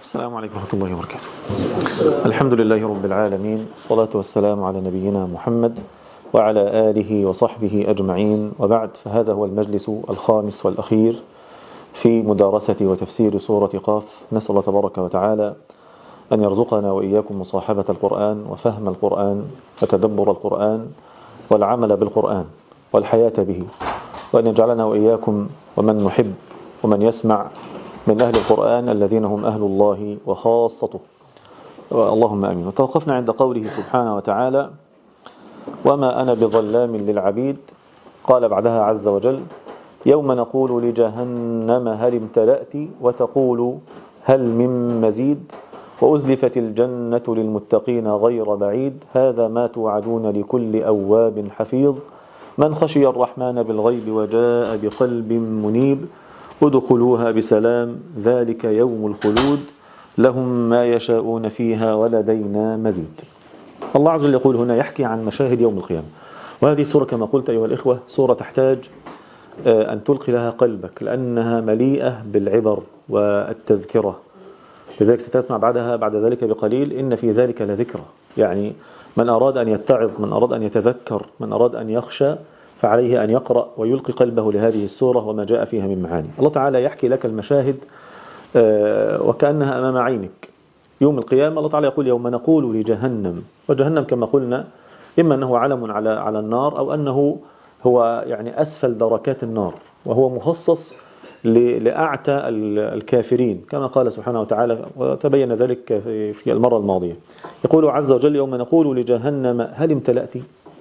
السلام عليكم ورحمة الله وبركاته. الحمد لله رب العالمين، الصلاة والسلام على نبينا محمد وعلى آله وصحبه أجمعين، وبعد، فهذا هو المجلس الخامس والأخير في مدارسة وتفسير سورة قاف. نسأل الله تبارك وتعالى أن يرزقنا وإياكم مصاحبة القرآن وفهم القرآن وتدبر القرآن والعمل بالقرآن والحياة به، وأن يجعلنا وإياكم ومن نحب ومن يسمع من أهل القرآن الذين هم أهل الله وخاصته، اللهم أمين. وتوقفنا عند قوله سبحانه وتعالى: وما أنا بظلام للعبيد. قال بعدها عز وجل: يوم نقول لجهنم هل امتلأت وتقول هل من مزيد وأزلفت الجنة للمتقين غير بعيد هذا ما توعدون لكل أواب حفيظ من خشي الرحمن بالغيب وجاء بقلب منيب ادخلوها بسلام ذلك يوم الخلود لهم ما يشاءون فيها ولدينا مزيد. الله عز وجل يقول هنا، يحكي عن مشاهد يوم القيامة، وهذه السورة كما قلت أيها الإخوة سورة تحتاج أن تلقي لها قلبك، لأنها مليئة بالعبر والتذكرة. لذلك ستسمع بعد ذلك بقليل: إن في ذلك لذكرى. يعني من أراد أن يتعظ، من أراد أن يتذكر، من أراد أن يخشى، فعليه أن يقرأ ويلقي قلبه لهذه السورة وما جاء فيها من معاني. الله تعالى يحكي لك المشاهد وكأنها أمام عينك. يوم القيامة الله تعالى يقول: يوم نقول لجهنم. وجهنم كما قلنا إما أنه علم على النار، أو أنه هو يعني أسفل دركات النار، وهو مخصص لأعتى الكافرين كما قال سبحانه وتعالى، وتبين ذلك في المرة الماضية. يقول عز وجل: يوم نقول لجهنم هل امتلأت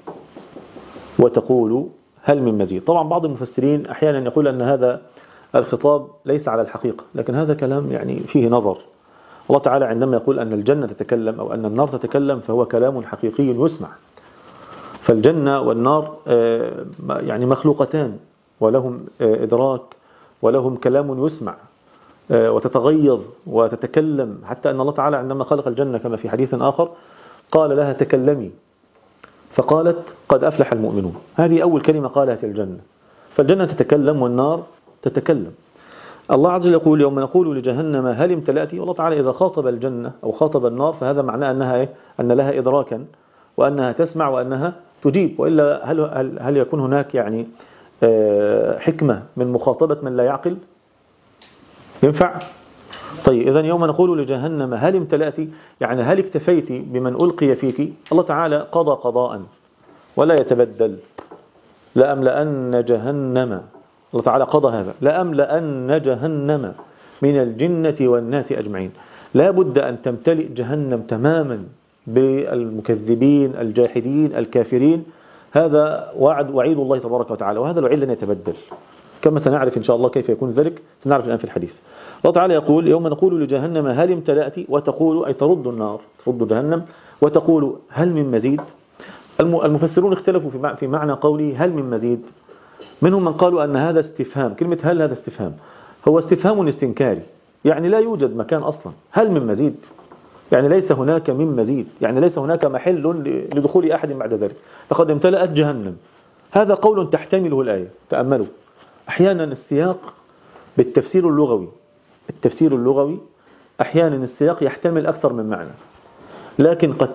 وتقول هل من مزيد. طبعا بعض المفسرين أحيانا يقول أن هذا الخطاب ليس على الحقيقة، لكن هذا كلام يعني فيه نظر. الله تعالى عندما يقول أن الجنة تتكلم أو أن النار تتكلم فهو كلام حقيقي يسمع. فالجنة والنار يعني مخلوقتان، ولهم إدراك ولهم كلام يسمع وتتغيظ وتتكلم، حتى أن الله تعالى عندما خلق الجنة كما في حديث آخر قال لها: تكلمي، فقالت: قد أفلح المؤمنون. هذه أول كلمة قالها الجنة. فالجنة تتكلم والنار تتكلم. الله عز وجل يقول: يوم نقول لجهنم هل امتلأت. والله تعالى إذا خاطب الجنة أو خاطب النار فهذا معناه أنها أن لها إدراكا، وأنها تسمع، وأنها تجيب، وإلا هل يكون هناك يعني حكمة من مخاطبة من لا يعقل؟ ينفع؟ طيب إذن يوم نقول لجهنم هل امتلأت، يعني هل اكتفيت بمن ألقي فيك؟ الله تعالى قضى قضاء ولا يتبدل: لأملأن جهنم. الله تعالى قضى هذا: لأملأن جهنم من الجنة والناس أجمعين. لا بد أن تمتلئ جهنم تماما بالمكذبين الجاحدين الكافرين. هذا وعيد الله تبارك وتعالى، وهذا الوعيد لن يتبدل، كما سنعرف إن شاء الله كيف يكون ذلك، سنعرف الآن في الحديث. الله تعالى يقول: يوم نقول لجهنم هل امتلأت وتقول، أي ترد النار، ترد جهنم، وتقول هل من مزيد. المفسرون اختلفوا في معنى قوله هل من مزيد. منهم من قالوا أن هذا استفهام، كلمة هل هذا استفهام، هو استفهام استنكاري، يعني لا يوجد مكان أصلا. هل من مزيد يعني ليس هناك من مزيد، يعني ليس هناك محل لدخول أحد بعد ذلك، لقد امتلأت جهنم. هذا قول تحتمله الآية. تأملوا أحيانا السياق بالتفسير اللغوي، التفسير اللغوي أحيانا السياق يحتمل أكثر من معنى، لكن قد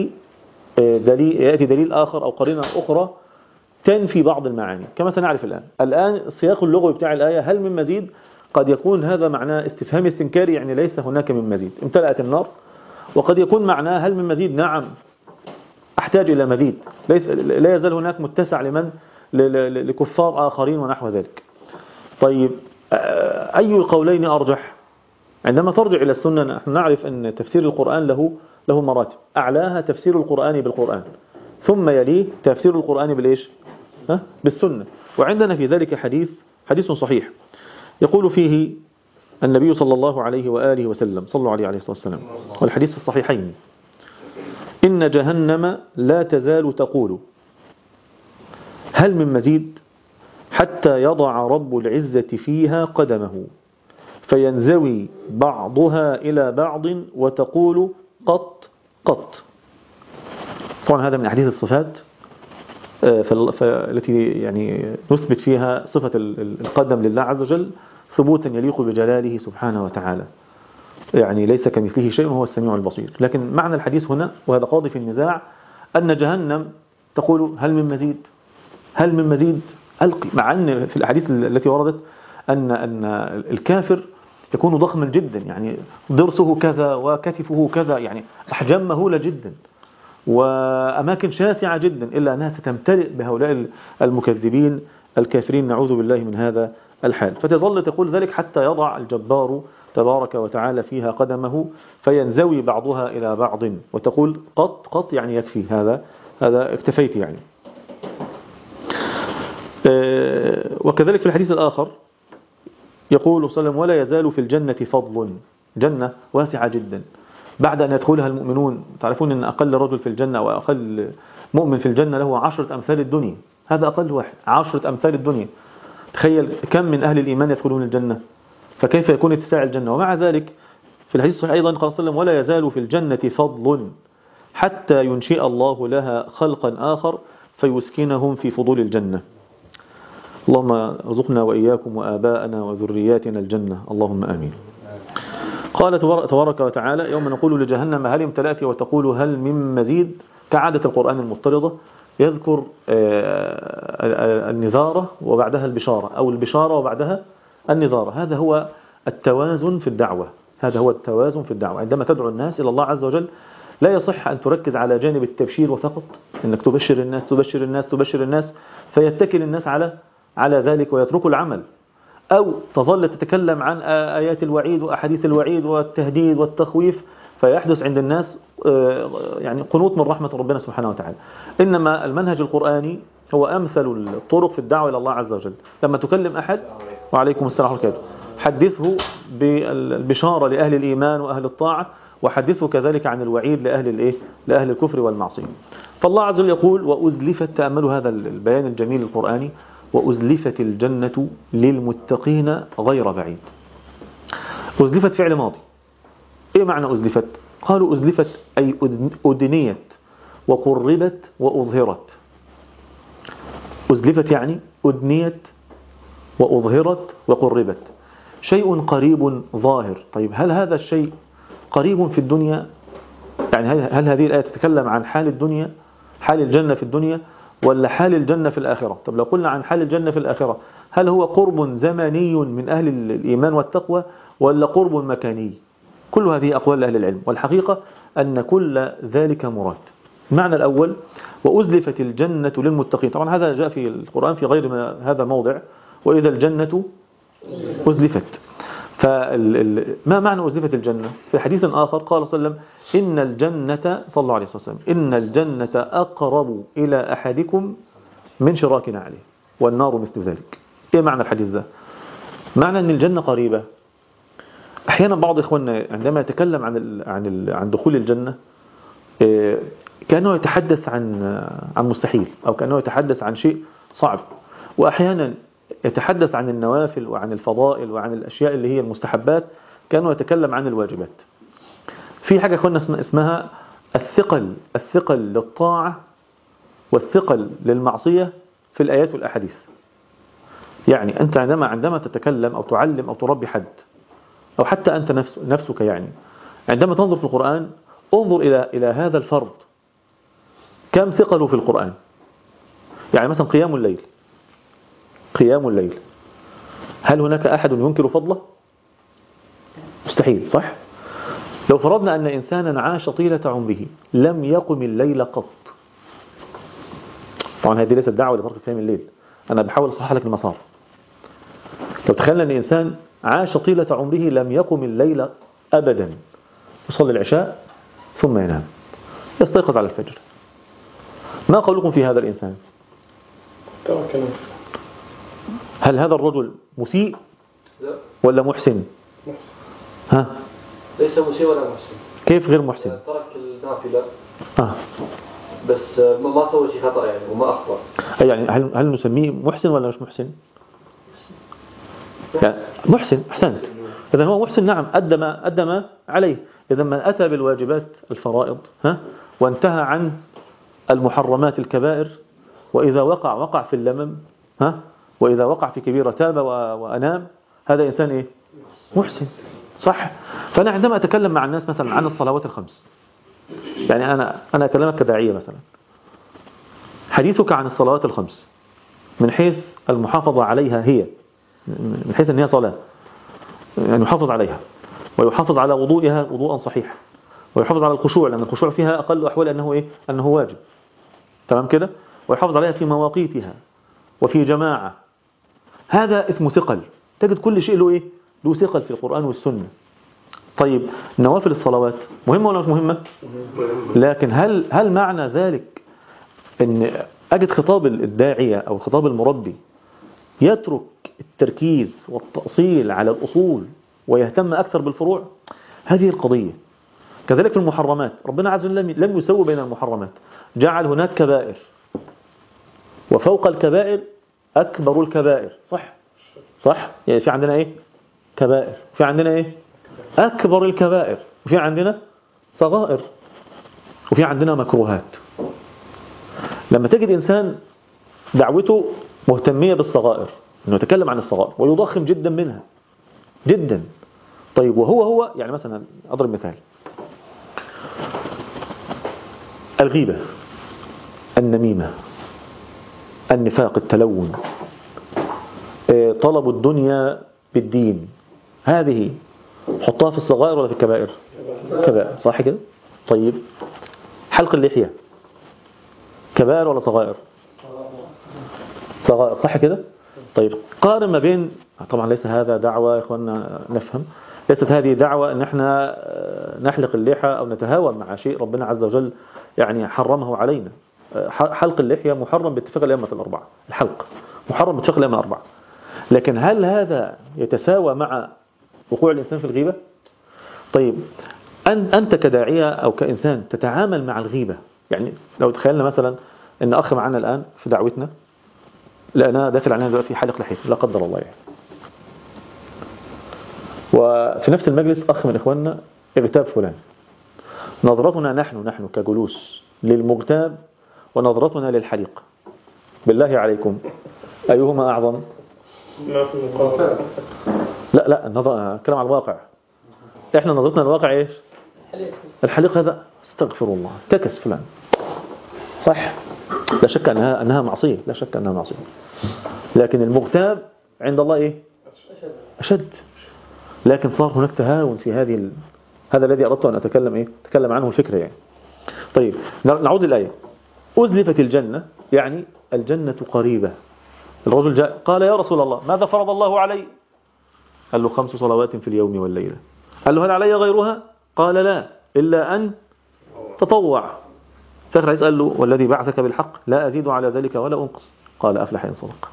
يأتي دليل آخر أو قرينة أخرى تنفي بعض المعاني، كما سنعرف الآن السياق اللغوي بتاع الآية هل من مزيد قد يكون هذا معناه استفهام استنكاري، يعني ليس هناك من مزيد، امتلأت النار. وقد يكون معناه هل من مزيد، نعم أحتاج إلى مزيد، لا يزال هناك متسع لكفار آخرين ونحو ذلك. طيب أي القولين أرجح؟ عندما ترجع إلى السنة نحن نعرف أن تفسير القرآن له مراتب، أعلاها تفسير القرآن بالقرآن، ثم يليه تفسير القرآن بالإيش؟ بالسنة. وعندنا في ذلك حديث صحيح يقول فيه النبي صلى الله عليه وآله وسلم، صلوا عليه الصلاة والسلام، والحديث الصحيحين: إن جهنم لا تزال تقول هل من مزيد حتى يضع رب العزة فيها قدمه فينزوي بعضها إلى بعض وتقول قط قط. طبعا هذا من أحاديث الصفات التي يعني نثبت فيها صفة القدم لله عز وجل ثبوتا يليق بجلاله سبحانه وتعالى. يعني ليس كمثله شيء وهو السميع البصير. لكن معنى الحديث هنا، وهذا قاضي في النزاع، أن جهنم تقول هل من مزيد، هل من مزيد، ألقي. مع أن في الأحاديث التي وردت أن الكافر يكون ضخما جدا، يعني ضرسه كذا وكتفه كذا، يعني أحجام مهولة جدا وأماكن شاسعة جدا، إلا أنها ستمتلئ بهؤلاء المكذبين الكافرين، نعوذ بالله من هذا الحال. فتظل تقول ذلك حتى يضع الجبار تبارك وتعالى فيها قدمه فينزوي بعضها إلى بعض، وتقول قط يعني يكفي، هذا اكتفيت يعني. وكذلك في الحديث الآخر يقول صلى الله عليه وسلم ولا يزال في الجنة فضل، جنة واسعة جدا بعد أن يدخلها المؤمنون. تعرفون أن أقل رجل في الجنة أو أقل مؤمن في الجنة له 10 أمثال الدنيا، هذا أقل واحد 10 أمثال الدنيا. تخيل كم من أهل الإيمان يدخلون الجنة، فكيف يكون اتساع الجنة. ومع ذلك في الحديث الصحيح أيضا قال صلى الله عليه وسلم ولا يزال في الجنة فضل حتى ينشئ الله لها خلقا آخر فيسكنهم في فضول الجنة. اللهم ارزقنا وإياكم وآباءنا وذرياتنا الجنة، اللهم آمين. قال تبارك وتعالى يوم نقول لجهنم هل امتلأت وتقول هل من مزيد. كعادة القرآن المضطردة يذكر النذارة وبعدها البشارة، أو البشارة وبعدها النذارة. هذا هو التوازن في الدعوة، هذا هو التوازن في الدعوة. عندما تدعو الناس إلى الله عز وجل لا يصح أن تركز على جانب التبشير وفقط، أنك تبشر الناس تبشر الناس تبشر الناس فيتكل الناس على ذلك ويتركوا العمل، أو تظل تتكلم عن آيات الوعيد وأحاديث الوعيد والتهديد والتخويف فيحدث عند الناس يعني قنوط من رحمة ربنا سبحانه وتعالى. إنما المنهج القرآني هو أمثل الطرق في الدعوة إلى الله عز وجل. لما تكلم أحد وعليكم السلام ورحمة الله حدثه بالبشارة لأهل الإيمان وأهل الطاعة، وحدثه كذلك عن الوعيد لأهل الكفر والمعصية. فالله عز وجل يقول وأزلفت، تأملوا هذا البيان الجميل القرآني، وأزلفت الجنة للمتقين غير بعيد. أزلفت فعل ماضي. إيه معنى أزلفت؟ قالوا أزلفت أي أدنيت وقربت وأظهرت. أزلفت يعني أدنيت وأظهرت وقربت، شيء قريب ظاهر. طيب هل هذا الشيء قريب في الدنيا؟ يعني هل هذه الآية تتكلم عن حال الدنيا، حال الجنة في الدنيا، ولا حال الجنة في الآخرة؟ طب لو قلنا عن حال الجنة في الآخرة، هل هو قرب زمني من أهل الإيمان والتقوى ولا قرب مكاني؟ كل هذه أقوال أهل العلم، والحقيقة أن كل ذلك مراد. المعنى الأول وأزلفت الجنة للمتقين، طبعا هذا جاء في القرآن في غير هذا موضع، وإذا الجنة أزلفت. فما معنى أزلفت الجنة؟ في حديث آخر قال صلى الله عليه وسلم إن الجنة، صلى الله عليه وسلم، إن الجنة أقرب إلى أحدكم من شراك نعله والنار مثل ذلك. إيه معنى الحديث ده؟ معنى أن الجنة قريبة. أحيانا بعض إخواننا عندما يتكلم عن دخول الجنة كأنه يتحدث عن مستحيل، أو كأنه يتحدث عن شيء صعب، وأحيانا يتحدث عن النوافل وعن الفضائل وعن الأشياء اللي هي المستحبات كأنه يتكلم عن الواجبات. في حاجة أخوانا اسمها الثقل للطاعة والثقل للمعصية في الآيات والأحاديث. يعني أنت عندما تتكلم أو تعلم أو تربي حد، أو حتى أنت نفسك، يعني عندما تنظر في القرآن انظر إلى هذا الفرض كم ثقله في القرآن. يعني مثلا قيام الليل، هل هناك أحد ينكر فضله؟ مستحيل، صح؟ لو فرضنا أن إنسانا عاش طيلة عمره لم يقم الليل قط، طبعا هذه ليست دعوة لترك قيام الليل، أنا بحاول أصحح لك المسار. لو تخيلنا أن إنسان عاش طيلة عمره لم يقم الليل أبدا، يصلي العشاء ثم ينام، يستيقظ على الفجر، ما قولكم في هذا الإنسان؟ هل هذا الرجل مسيء ولا محسن؟ ها؟ ليس مسيء ولا محسن. كيف غير محسن؟ ترك النافلة بس ما سوى شيء خطأ يعني وما أخطأ. يعني هل نسميه محسن ولا مش محسن؟ يعني محسن، أحسنت. إذا هو محسن، نعم، أدى عليه. إذا من أتى بالواجبات الفرائض وانتهى عن المحرمات الكبائر، وإذا وقع في اللمم وإذا وقع في كبيرة تاب وأنام، هذا إنسان إيه؟ محسن. صح. فأنا عندما أتكلم مع الناس مثلا عن الصلوات الخمس، يعني أنا أكلمك كداعية مثلا، حديثك عن الصلوات الخمس من حيث المحافظة عليها، هي من حيث أن هي صلاة، يعني يحافظ عليها ويحافظ على وضوئها وضوءا صحيحا، ويحافظ على الخشوع لأن الخشوع فيها أقل أحوال أنه إيه؟ أنه واجب، تمام كده، ويحافظ عليها في مواقيتها وفي جماعة. هذا اسمه ثقل. تجد كل شيء له إيه؟ له ثقل في القرآن والسنة. طيب نوافل الصلوات مهمة ولا مش مهمة؟ لكن هل معنى ذلك أن أجد خطاب الداعية أو خطاب المربي يترك التركيز والتأصيل على الأصول ويهتم أكثر بالفروع؟ هذه القضية. كذلك في المحرمات، ربنا عز وجل لم يسوي بين المحرمات، جعل هناك كبائر وفوق الكبائر أكبر الكبائر، صح؟ يعني في عندنا إيه؟ كبائر، في عندنا إيه؟ أكبر الكبائر، وفي عندنا صغائر، وفي عندنا مكروهات. لما تجد إنسان دعوته مهتمية بالصغائر، إنه يتكلم عن الصغائر ويضخم جدا منها جدا. طيب وهو يعني مثلا أضرب مثال، الغيبة، النميمة، النفاق، التلون، طلب الدنيا بالدين، هذه حطها في الصغائر ولا في الكبائر؟ كبائر، صح كده؟ طيب حلق اللحية كبائر ولا صغائر؟ صغائر، صح كده؟ طيب قارن ما بين، طبعا ليس هذا دعوة يا إخواننا نفهم، ليست هذه دعوة أن احنا نحلق اللحى أو نتهاون مع شيء ربنا عز وجل يعني حرمه علينا. حلق اللحية محرم باتفاق الأئمة الأربعة، الحلق محرم باتفاق الأئمة الأربعة. لكن هل هذا يتساوى مع وقوع الإنسان في الغيبة؟ طيب أنت كداعية أو كإنسان تتعامل مع الغيبة، يعني لو تخيلنا مثلا أن أخ معنا الآن في دعوتنا لأنا داخل علينا دلوقتي حلق لحيته لا قدر الله يعني، وفي نفس المجلس أخ من إخواننا اغتاب فلان، نظرتنا نحن كجلوس للمغتاب ونظرتنا للحليق، بالله عليكم أيهما أعظم؟ لا النظر كلام على الواقع، احنا نظرتنا للواقع ايش؟ الحليق هذا استغفر الله تكس فلان، صح؟ لا شك أنها معصية، لا شك أنها معصية، لكن المغتاب عند الله ايه؟ أشد. لكن صار هناك تهاون في هذا الذي أردت أن أتكلم عنه الفكرة يعني. طيب نعود للآية. أزلفت الجنة، يعني الجنة قريبة. الرجل جاء قال يا رسول الله ماذا فرض الله علي؟ قال له 5 صلوات في اليوم والليلة. قال له هل علي غيرها؟ قال لا إلا أن تطوع. فآخر الحديث قال له والذي بعثك بالحق لا أزيد على ذلك ولا أنقص. قال أفلح إن صدق.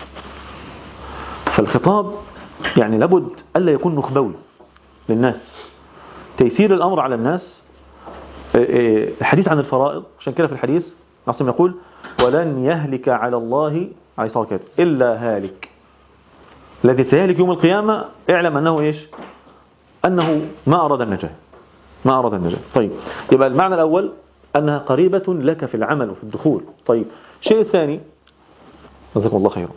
فالخطاب يعني لابد ألا يكون نخبوي للناس، تيسير الأمر على الناس. الحديث عن الفرائض، عشان كده في الحديث نعصم يقول ولن يهلك على الله عليه الصلاة والسلام إلا هالك، الذي سيهلك يوم القيامة اعلم أنه إيش؟ أنه ما أراد النجاة. طيب يبقى المعنى الأول أنها قريبة لك في العمل وفي الدخول. طيب الشيء الثاني، جزاكم الله خيرا،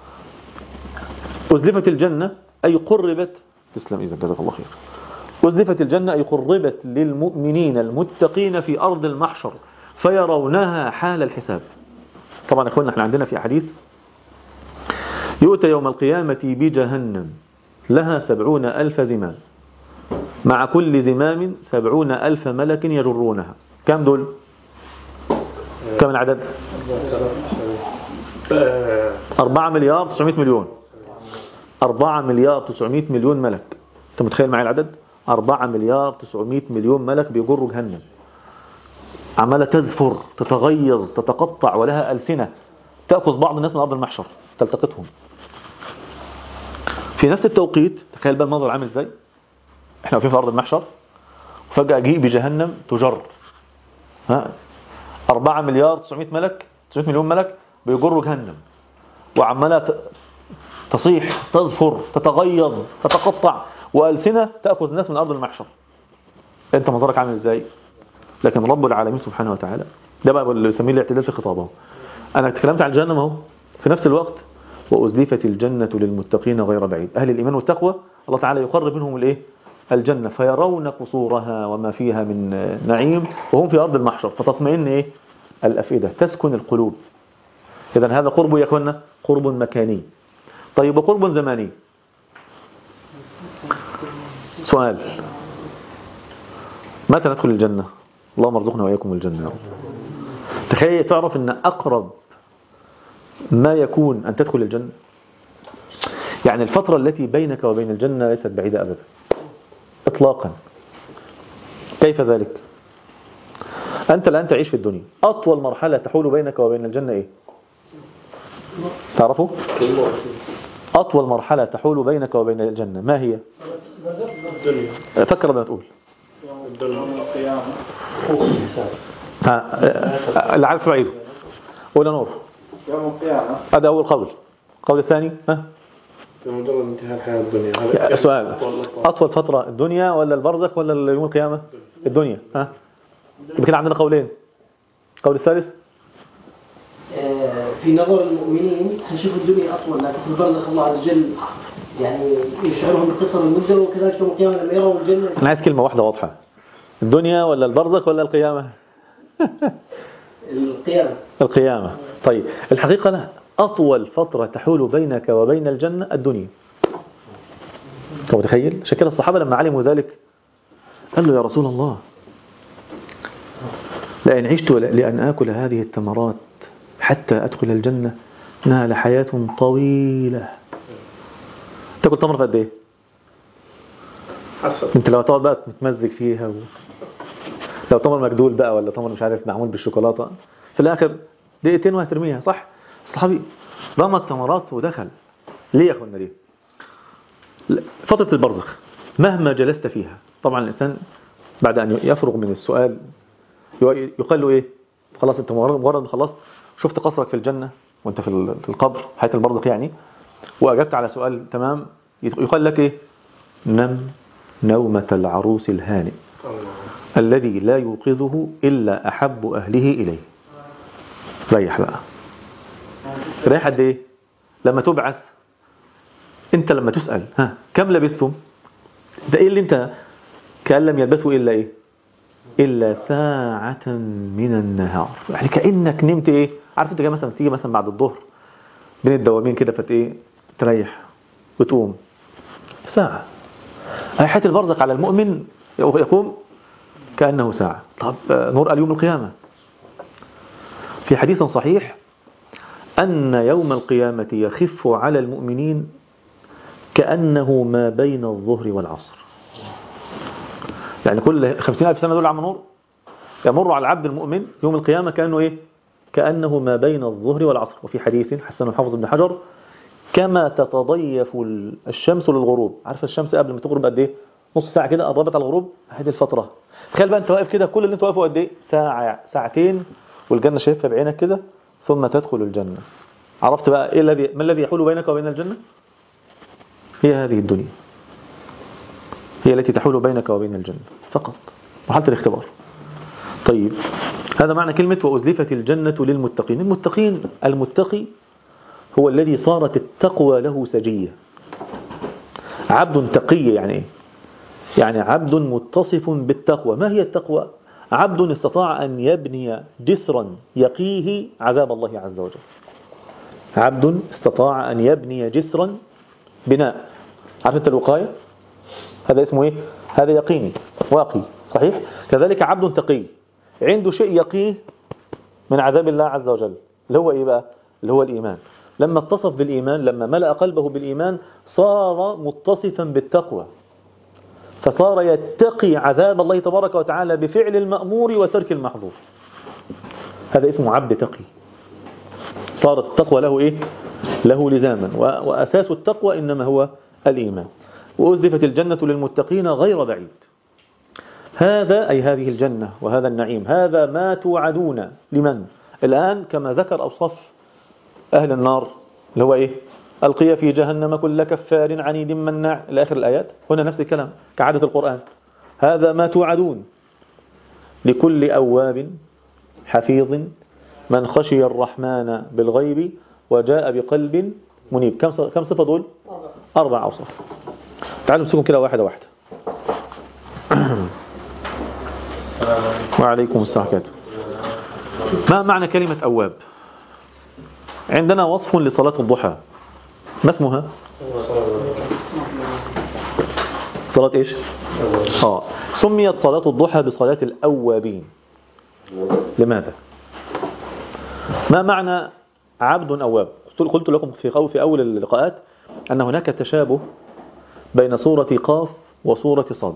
أزلفت الجنة أي قربت، تسلم إذا جزاك الله خير، أزلفت الجنة أي قربت للمؤمنين المتقين في أرض المحشر فيرونها حال الحساب. طبعا أخواننا احنا عندنا في أحاديث يؤتى يوم القيامة بجهنم لها 70,000 زمام، مع كل زمام 70,000 ملك يجرونها. كم دول؟ كم العدد؟ 4 مليار 900 مليون. 4 مليار 900 مليون ملك. أنت متخيل معي العدد؟ 4 مليار 900 مليون ملك بيجروا جهنم، عمالة تذفر تتغيظ تتقطع ولها ألسنة، تأخذ بعض الناس من أرض المحشر تلتقطهم في نفس التوقيت. تخيل بقى المنظر عامل ازاي، احنا واقفين في أرض المحشر وفجأة جيء بجهنم تجر، 4 مليار 900 مليون ملك بيجروا جهنم، وعمالة تصيح تزفر تتغيظ تتقطع وألسنة تأخذ الناس من أرض المحشر. انت منظرك عامل ازاي؟ لكن رب العالمين سبحانه وتعالى، ده بقى اللي يسميه الاعتدال في خطابه. انا اتكلمت عن الجنة اهو، في نفس الوقت وأزلفت الجنة للمتقين غير بعيد. أهل الإيمان والتقوى الله تعالى يقرب منهم الجنة فيرون قصورها وما فيها من نعيم وهم في أرض المحشر، فتطمئن إيه؟ الأفئدة، تسكن القلوب. إذن هذا قرب يكون قرب مكاني. طيب وقرب زماني؟ سؤال، متى ندخل الجنة؟ اللهم ارزقنا وإياكم الجنة. تخيل تعرف أن أقرب ما يكون أن تدخل الجنة، يعني الفترة التي بينك وبين الجنة ليست بعيدة أبدا إطلاقا. كيف ذلك؟ أنت الآن تعيش في الدنيا، أطول مرحلة تحول بينك وبين الجنة إيه؟ تعرفوا؟ أطول مرحلة تحول بينك وبين الجنة ما هي؟ فكر ما تقول. اللي عارف بعيده قول يا نور. يوم القيامة. هذا أول قول. القول الثاني بمجرد انتهاء الحياة الدنيا. سؤال، أطول فترة الدنيا ولا البرزخ ولا يوم القيامة؟ الدنيا. يبقى كده عندنا قولين. القول الثالث في نظر المؤمنين هنشوف الدنيا أطول، لكن في البرزخ الله عز وجل يعني يشعرهم بقصر المدة، وكذلك يوم القيامة لما يروا الجنة. أنا عايز كلمة واحدة واضحة، الدنيا ولا البرزخ ولا القيامة؟ القيامة. القيامة. طيب الحقيقة لا، أطول فترة تحول بينك وبين الجنة الدنيا. أنت متخيل؟ عشان كده الصحابة لما علموا ذلك قال له يا رسول الله لئن عشت لأن آكل هذه الثمرات حتى أدخل الجنة إنها لحياة طويلة. تاكل تمر في قد إيه؟ حسب. أنت لو تقعد بقى تتمزج فيها لو تمر مجدول بقى ولا تمر مش عارف معمول بالشوكولاتة في الآخر دقيقتين وهترميها صح؟ الصحابي رمى التمرات ودخل. ليه يا أخوانا ليه؟ فترة البرزخ مهما جلست فيها، طبعا الإنسان بعد أن يفرغ من السؤال يقال له إيه؟ خلاص أنت مجرد ما خلصت شفت قصرك في الجنة وأنت في القبر حياة البرزخ يعني، وأجبت على سؤال تمام، يقال لك إيه؟ نم نومة العروس الهانئ الذي لا يوقظه إلا أحب أهله إليه. ريح بقى. ريح قد إيه؟ لما تبعث أنت لما تسأل كم لبثتم؟ ده إيه اللي أنت كأن لم يلبثوا إلا إيه؟ إلا ساعة من النهار. يعني كأنك نمت إيه؟ عارف أنت مثلا تيجي مثلا بعد الظهر بين الدوامين كده إيه؟ تريح وتقوم ساعة. حياة البرزخ على المؤمن يقوم كأنه ساعة. طب نور اليوم القيامة في حديث صحيح أن يوم القيامة يخف على المؤمنين كأنه ما بين الظهر والعصر. يعني كل 50,000 سنة دول عم نور يمر على العبد المؤمن يوم القيامة كأنه إيه؟ كأنه ما بين الظهر والعصر. وفي حديث حسن الحافظ بن حجر كما تتضيف الشمس للغروب. عارف الشمس قبل ما تغرب قد إيه؟ نص ساعة كده قربت على الغروب. هذه الفترة تخيل بقى أنت واقف كده كل اللي أنت واقفه قد إيه؟ ساعة ساعتين والجنة شايفها بعينك كده ثم تدخل الجنة. عرفت بقى إيه ما الذي يحول بينك وبين الجنة؟ هي هذه الدنيا هي التي تحول بينك وبين الجنة فقط، مرحلة الاختبار. طيب هذا معنى كلمة وأزلفت الجنة للمتقين. المتقين المتقي هو الذي صارت التقوى له سجية. عبد تقي يعني إيه؟ يعني عبد متصف بالتقوى. ما هي التقوى؟ عبد استطاع أن يبني جسرا يقيه عذاب الله عز وجل. عبد استطاع أن يبني جسرا بناء. عارف أنت الوقاية؟ هذا اسمه إيه؟ هذا يقيني واقي صحيح؟ كذلك عبد تقي عنده شيء يقيه من عذاب الله عز وجل اللي هو إيه بقى؟ اللي هو الإيمان. لما اتصف بالإيمان لما ملأ قلبه بالإيمان صار متصفا بالتقوى، فصار يتقي عذاب الله تبارك وتعالى بفعل المأمور وترك المحظور. هذا اسمه عبد تقي. صارت التقوى له إيه؟ له لزاما، وأساس التقوى إنما هو الإيمان. وأزلفت الجنة للمتقين غير بعيد. هذا أي هذه الجنة وهذا النعيم هذا ما توعدون لمن؟ الآن كما ذكر أوصاف أهل النار اللي هو إيه؟ ألقي في جهنم كل كفار عنيد مناع إلى آخر الآيات. هنا نفس الكلام كعادة القرآن. هذا ما توعدون لكل أواب حفيظ من خشي الرحمن بالغيب وجاء بقلب منيب. كم صفة دول؟ 4 أوصاف. تعالوا نمسكهم كده واحدة واحدة. وعليكم السلام ورحمة الله. ما معنى كلمة أواب؟ عندنا وصف لصلاة الضحى، ما اسمها؟ صلاة إيش؟ سميت صلاة الضحى بصلاة الأوابين. لماذا؟ ما معنى عبد أواب؟ قلت لكم في أول اللقاءات أن هناك تشابه بين سورة قاف وسورة صاد.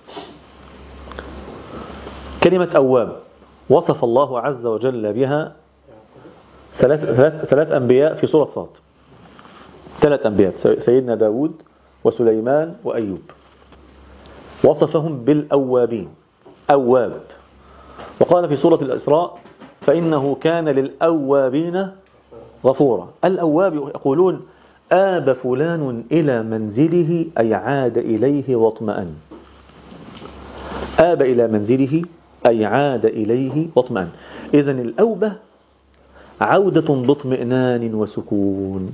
كلمة أواب وصف الله عز وجل بها ثلاث أنبياء في سورة صاد. 3 أنبياء، سيدنا داود وسليمان وأيوب، وصفهم بالأوابين، أواب. وقال في سورة الإسراء فإنه كان للأوابين غفورا. الأواب يقولون آب فلان إلى منزله أي عاد إليه واطمأن. آب إلى منزله أي عاد إليه واطمأن. إذن الأوبة عودة باطمئنان وسكون،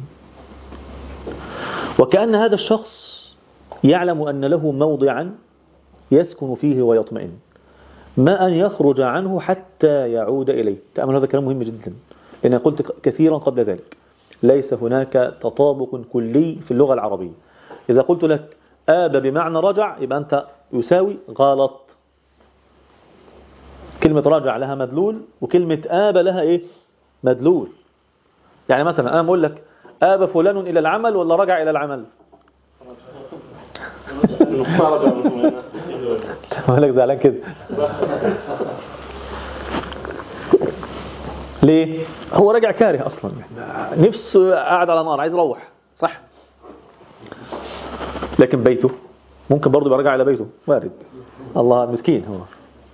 وكأن هذا الشخص يعلم أن له موضعا يسكن فيه ويطمئن، ما أن يخرج عنه حتى يعود إليه. تأمل، هذا كلام مهم جدا، لأن قلت كثيرا قبل ذلك ليس هناك تطابق كلي في اللغة العربية. إذا قلت لك آب بمعنى رجع يبقى أنت يساوي غلط. كلمة رجع لها مدلول، وكلمة آب لها إيه؟ مدلول. يعني مثلا أنا بقول لك آب فلان إلى العمل ولا رجع إلى العمل؟ ما رجع منه. مالك زعلان كده ليه؟ هو رجع كاره أصلا، نفسه قاعد على نار عايز يروح، صح؟ لكن بيته ممكن برضه يرجع إلى بيته، وارد. الله مسكين هو.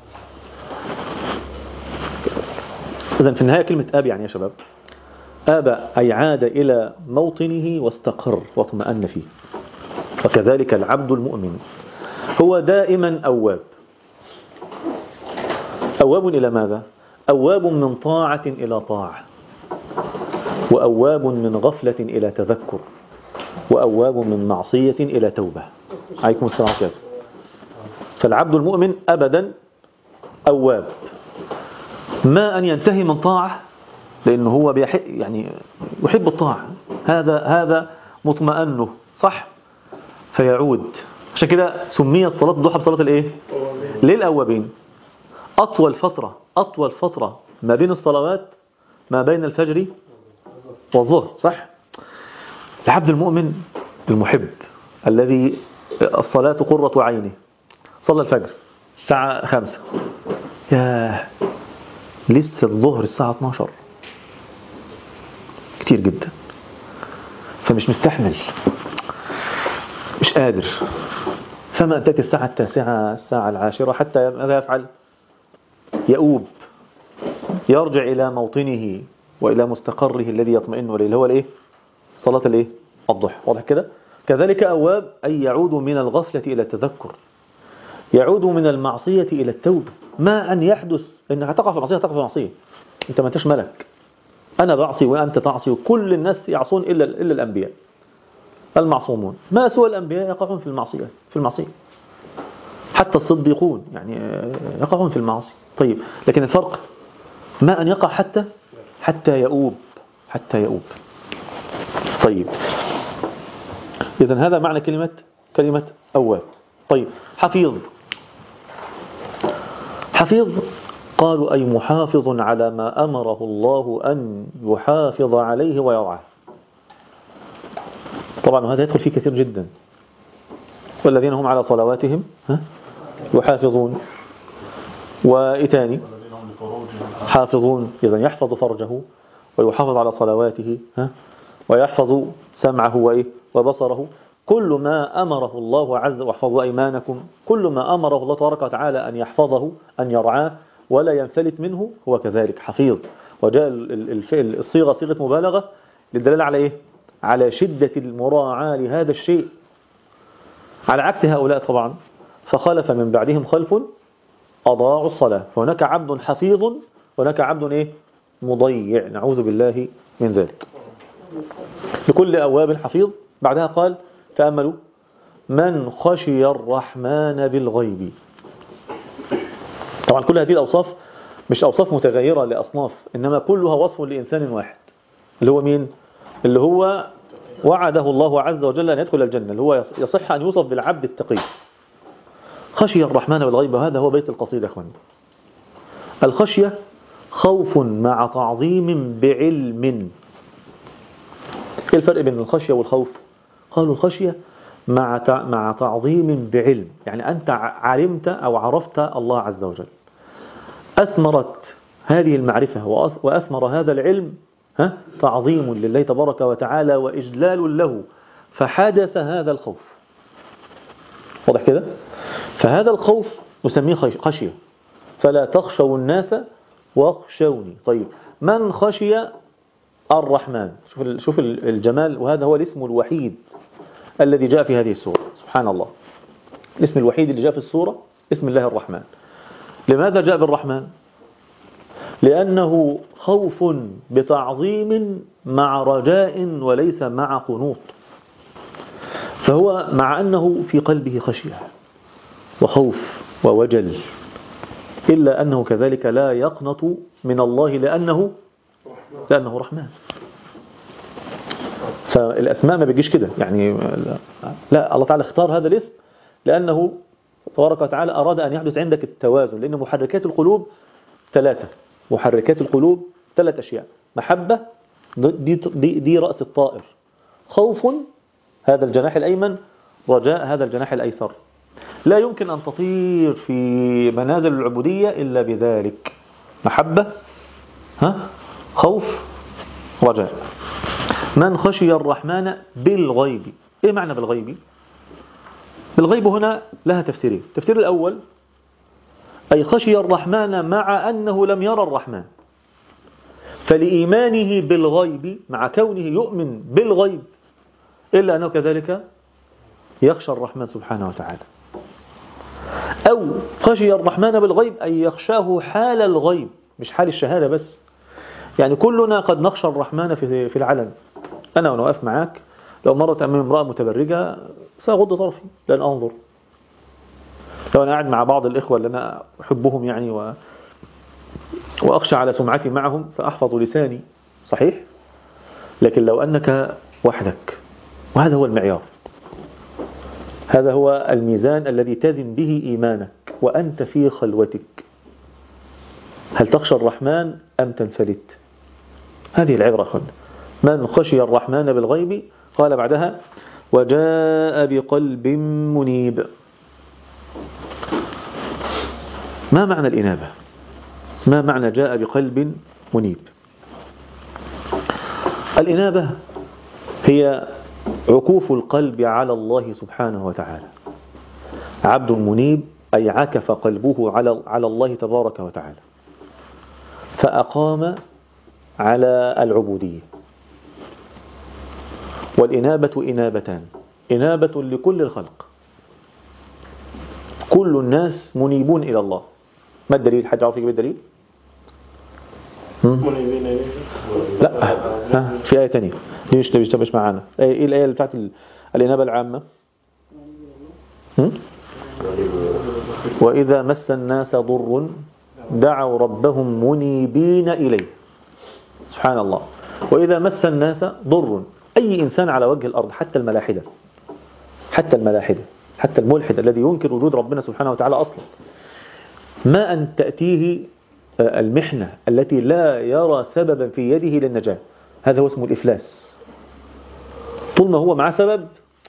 إذن في النهاية كلمة آب يعني يا شباب، آب أي عاد إلى موطنه واستقر واطمأن فيه. وكذلك العبد المؤمن هو دائما أواب. أواب إلى ماذا؟ أواب من طاعة إلى طاعة، وأواب من غفلة إلى تذكر، وأواب من معصية إلى توبة. عليكم السلام عليكم. فالعبد المؤمن أبدا أواب، ما أن ينتهي من طاعة لأنه هو يعني يحب الطاعة، هذا مطمئنه، صح؟ فيعود. عشان كده سميت صلاة الضحى بصلاة الايه؟ ليه الأوابين؟ أطول فترة ما بين الصلوات ما بين الفجر والظهر، صح؟ العبد المؤمن المحب الذي الصلاة قرة عينه صلى الفجر الساعة 5، ياه لسه الظهر الساعة 12، كتير جدا. فمش مستحمل، مش قادر. فما أتت الساعة 9 الساعة 10 حتى ماذا يفعل؟ يؤوب، يرجع إلى موطنه وإلى مستقره الذي يطمئن إليه، اللي هو الإيه؟ صلاة الإيه؟ الضحى. واضح كده؟ كذلك أواب أي يعود من الغفلة إلى التذكر، يعود من المعصية إلى التوبة. ما أن يحدث إنك هتقع في معصية، هتقع في معصية، أنت ما أنتش ملك. أنا بعصي وأنت تعصي وكل الناس يعصون إلا الأنبياء المعصومون. ما سوى الأنبياء يقعون في المعصية، حتى الصديقون يعني يقعون في المعاصي. طيب لكن الفرق ما أن يقع حتى يؤوب، طيب إذن هذا معنى كلمة أواب. طيب حفيظ قالوا أي محافظ على ما أمره الله أن يحافظ عليه ويرعاه. طبعا هذا يدخل فيه كثير جدا. والذين هم على صلواتهم يحافظون، وإتاني حافظون، إذا يحفظ فرجه ويحافظ على صلواته، ويحفظ سمعه وبصره. كل ما أمره الله عز وجل، واحفظوا أيمانكم، كل ما أمره الله تبارك وتعالى أن يحفظه أن يرعاه ولا ينفلت منه هو كذلك حفيظ. وجاء الصيغة صيغة مبالغة للدلالة على إيه؟ على شدة المراعاة لهذا الشيء، على عكس هؤلاء طبعا. فخلف من بعدهم خلف أضاعوا الصلاة. فهناك عبد حفيظ، هناك عبد إيه؟ مضيع، نعوذ بالله من ذلك. لكل أواب حفيظ. بعدها قال تأملوا من خشي الرحمن بالغيب. طبعا كل هذه الأوصاف مش أوصاف متغيرة لأصناف، إنما كلها وصف لإنسان واحد، اللي هو مين؟ اللي هو وعده الله عز وجل أن يدخل الجنة، اللي هو يصح أن يوصف بالعبد التقي. خشي الرحمن بالغيب، وهذا هو بيت القصيدة يا أخواني. الخشية خوف مع تعظيم بعلم. ايه الفرق بين الخشية والخوف؟ قالوا الخشية مع تعظيم بعلم، يعني أنت علمت أو عرفت الله عز وجل، أثمرت هذه المعرفة وأثمر هذا العلم تعظيم لله تبارك وتعالى وإجلال له، فحدث هذا الخوف. واضح كده؟ فهذا الخوف نسميه خشية. فلا تخشوا الناس واخشوني. طيب، من خشي الرحمن؟ شوف الجمال، وهذا هو الاسم الوحيد الذي جاء في هذه السورة. سبحان الله، الاسم الوحيد اللي جاء في السورة اسم الله الرحمن. لماذا جاء بالرحمن؟ لأنه خوف بتعظيم مع رجاء وليس مع قنوط. فهو مع أنه في قلبه خشية وخوف ووجل، إلا أنه كذلك لا يقنط من الله لأنه رحمن. فالأسماء ما بيجيش كده يعني، لا، الله تعالى اختار هذا الاسم لأنه تبارك وتعالى أراد أن يحدث عندك التوازن. لأن محركات القلوب ثلاثة، محركات القلوب ثلاث أشياء: محبة، دي رأس الطائر، خوف هذا الجناح الأيمن، رجاء هذا الجناح الأيسر. لا يمكن أن تطير في منازل العبودية إلا بذلك: محبة، خوف، رجاء. من خشي الرحمن بالغيب. إيه معنى بالغيب؟ بالغيب هنا لها تفسيرين. التفسير الأول: أي خشي الرحمن مع أنه لم يرى الرحمن، فلإيمانه بالغيب مع كونه يؤمن بالغيب، إلا أنه كذلك يخشى الرحمن سبحانه وتعالى. أو خشي الرحمن بالغيب أي يخشاه حال الغيب، مش حال الشهادة بس. يعني كلنا قد نخشى الرحمن في العلن. أنا وأنا واقف معاك لو مرت أمام امرأة متبرجة سأغض طرفي لن أنظر. لو أنا قاعد مع بعض الإخوة اللي أنا أحبهم يعني وأخشى على سمعتي معهم سأحفظ لساني، صحيح؟ لكن لو أنك وحدك، وهذا هو المعيار، هذا هو الميزان الذي تزن به إيمانك وأنت في خلوتك، هل تخشى الرحمن أم تنفلت؟ هذه العبرة أخوان. من خشي الرحمن بالغيب، قال بعدها: وجاء بقلب منيب. ما معنى الإنابة؟ ما معنى جاء بقلب منيب؟ الإنابة هي عكوف القلب على الله سبحانه وتعالى. عبد منيب أي عكف قلبه على الله تبارك وتعالى، فأقام على العبودية. والإنابة إنابتان: إنابة لكل الخلق، كل الناس منيبون إلى الله. ما الدليل؟ حد عارف يجيب الدليل؟ منيبين إليه؟ لا، في آية تانية دي مش معانا. إيه الآية اللي بتاعت الإنابة العامة؟ وإذا مس الناس ضر دعوا ربهم منيبين إليه. سبحان الله. وإذا مس الناس ضر، أي إنسان على وجه الأرض، حتى الملاحدة، حتى الملحد الذي ينكر وجود ربنا سبحانه وتعالى أصلا، ما أن تأتيه المحنة التي لا يرى سببا في يده للنجاة، هذا هو اسمه الإفلاس. طول ما هو مع سبب،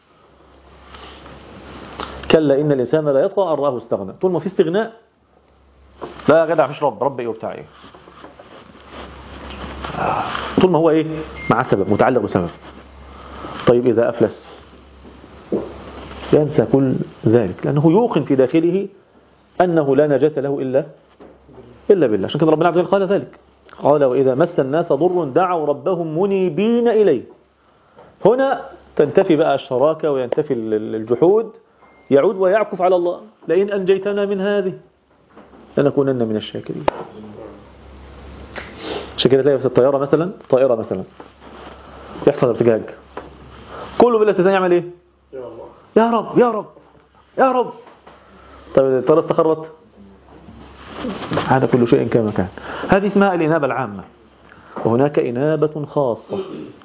كلا إن الإنسان لا يطغى أن رآه استغنى. طول ما في استغناء، لا يا جدع فيش رب إيه وبتاع إيه. طول ما هو إيه مع سبب، متعلق بسبب. طيب إذا أفلس ينسى كل ذلك، لأنه يوقن في داخله أنه لا نجاة له إلا بالله. عشان كده ربنا عز وجل قال ذلك، قال: وإذا مس الناس ضر دعوا ربهم منيبين إليه. هنا تنتفي بقى الشراكة وينتفي الجحود، يعود ويعكف على الله: لئن أنجيتنا من هذه لنكونن من الشاكرين. عشان كده تلاقي في الطائرة مثلا يحصل ارتجاج، كله بلا استثناء يعمل ايه؟ يا رب يا رب يا رب. طيب الطائرة استقرت، هذا كل شيء كما كان. هذه اسمها الإنابة العامة. وهناك إنابة خاصة،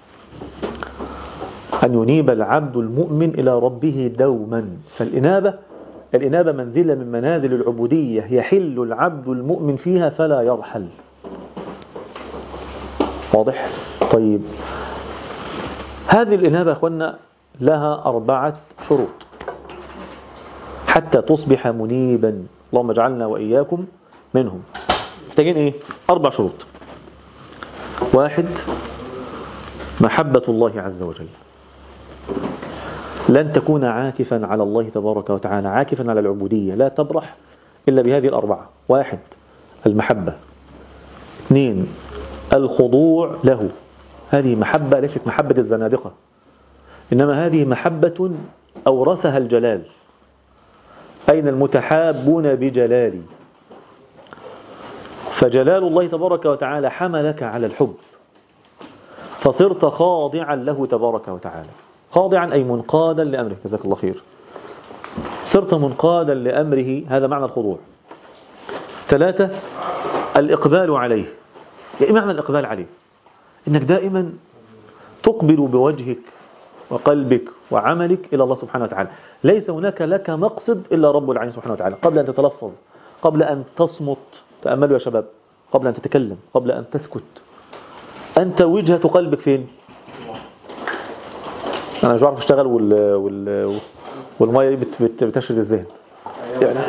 أن ينيب العبد المؤمن إلى ربه دوما. فالإنابة منزلة من منازل العبودية يحل العبد المؤمن فيها فلا يرحل. واضح؟ طيب، هذه الإنابة أخوانا لها 4 شروط حتى تصبح منيبا. اللهم اجعلنا وإياكم منهم. محتاجين إيه؟ 4 شروط. 1، محبة الله عز وجل. لن تكون عاكفا على الله تبارك وتعالى، عاكفا على العبودية، لا تبرح إلا بهذه 4. 1، المحبة. 2، الخضوع له. هذه محبة ليست محبة الزنادقة، إنما هذه محبة أورثها الجلال. أين المتحابون بجلالي؟ فجلال الله تبارك وتعالى حملك على الحب، فصرت خاضعا له تبارك وتعالى. خاضعا أي منقادا لأمره. جزاك الله خير. صرت منقادا لأمره، هذا معنى الخضوع. 3، الإقبال عليه. يعني معنى الإقبال عليه؟ إنك دائما تقبل بوجهك وقلبك وعملك إلى الله سبحانه وتعالى. ليس هناك لك مقصد إلا رب العالمين سبحانه وتعالى. قبل أن تتلفظ، قبل أن تصمت، تأملوا يا شباب، قبل أن تتكلم، قبل أن تسكت، أنت وجهة قلبك فين؟ أنا مش بعرف أشتغل والمية دي بتشرد الذهن يعني.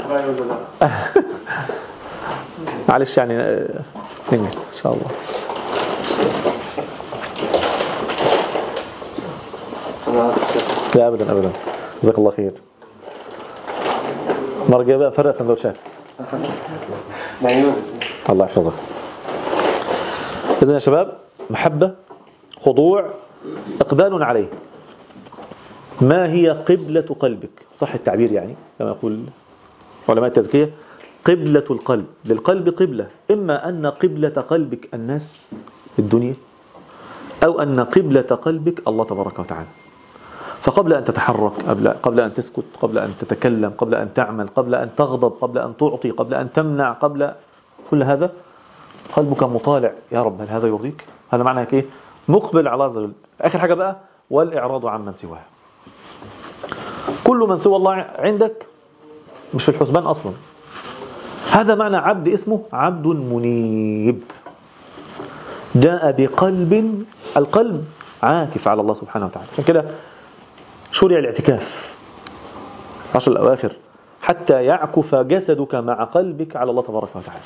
معلش يعني ننجز إن شاء الله. لا أبدا أبدا. جزاك الله خير. مرة جاية بقى فرق سندوتشات. الله يحفظك. إذن يا شباب، محبة، خضوع، إقبال عليه. ما هي قبلة قلبك؟ صح التعبير يعني كما يقول علماء التزكية، قبلة القلب. للقلب قبلة، إما أن قبلة قلبك الناس الدنيا، أو أن قبلة قلبك الله تبارك وتعالى. فقبل أن تتحرك، قبل أن تسكت، قبل أن تتكلم، قبل أن تعمل، قبل أن تغضب، قبل أن تعطي، قبل أن تمنع، قبل كل هذا قلبك مطالع، يا رب هل هذا يرضيك؟ هذا معنى كيه؟ مقبل على الله عز وجل. آخر حاجة بقى، والإعراض عن من سواه. كل من سوى الله عندك مش في الحسبان أصلا. هذا معنى عبد، اسمه عبد منيب، جاء بقلب، القلب عاكف على الله سبحانه وتعالى. عشان كده شرع الاعتكاف 10 الأواخر حتى يعكف جسدك مع قلبك على الله تبارك وتعالى.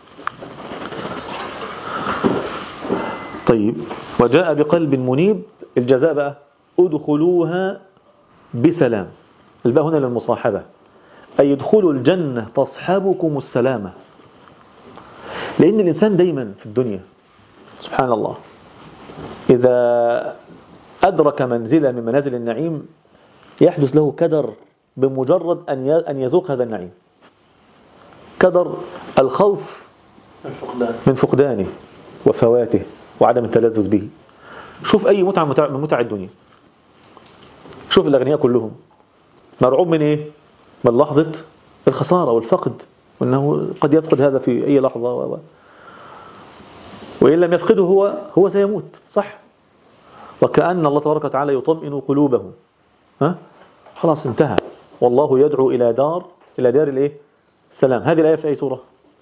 طيب، وجاء بقلب منيب. الجزاء بقى، ادخلوها بسلام. الباء هنا للمصاحبة، أي ادخلوا الجنة تصحبكم السلامة. لأن الإنسان دايما في الدنيا سبحان الله إذا أدرك منزلة من منازل النعيم يحدث له كدر بمجرد أن يذوق هذا النعيم. كدر الخوف من فقدانه وفواته وعدم التلذذ به. شوف أي متعة من متع الدنيا، شوف الأغنياء كلهم مرعوب من إيه؟ من لحظة الخسارة والفقد، وأنه قد يفقد هذا في أي لحظة وإن لم يفقده هو سيموت، صح؟ وكأن الله تبارك وتعالى يطمئن قلوبهم. خلاص انتهى، والله يدعو إلى دار الإيه؟ السلام. هذه الآية في أي سورة؟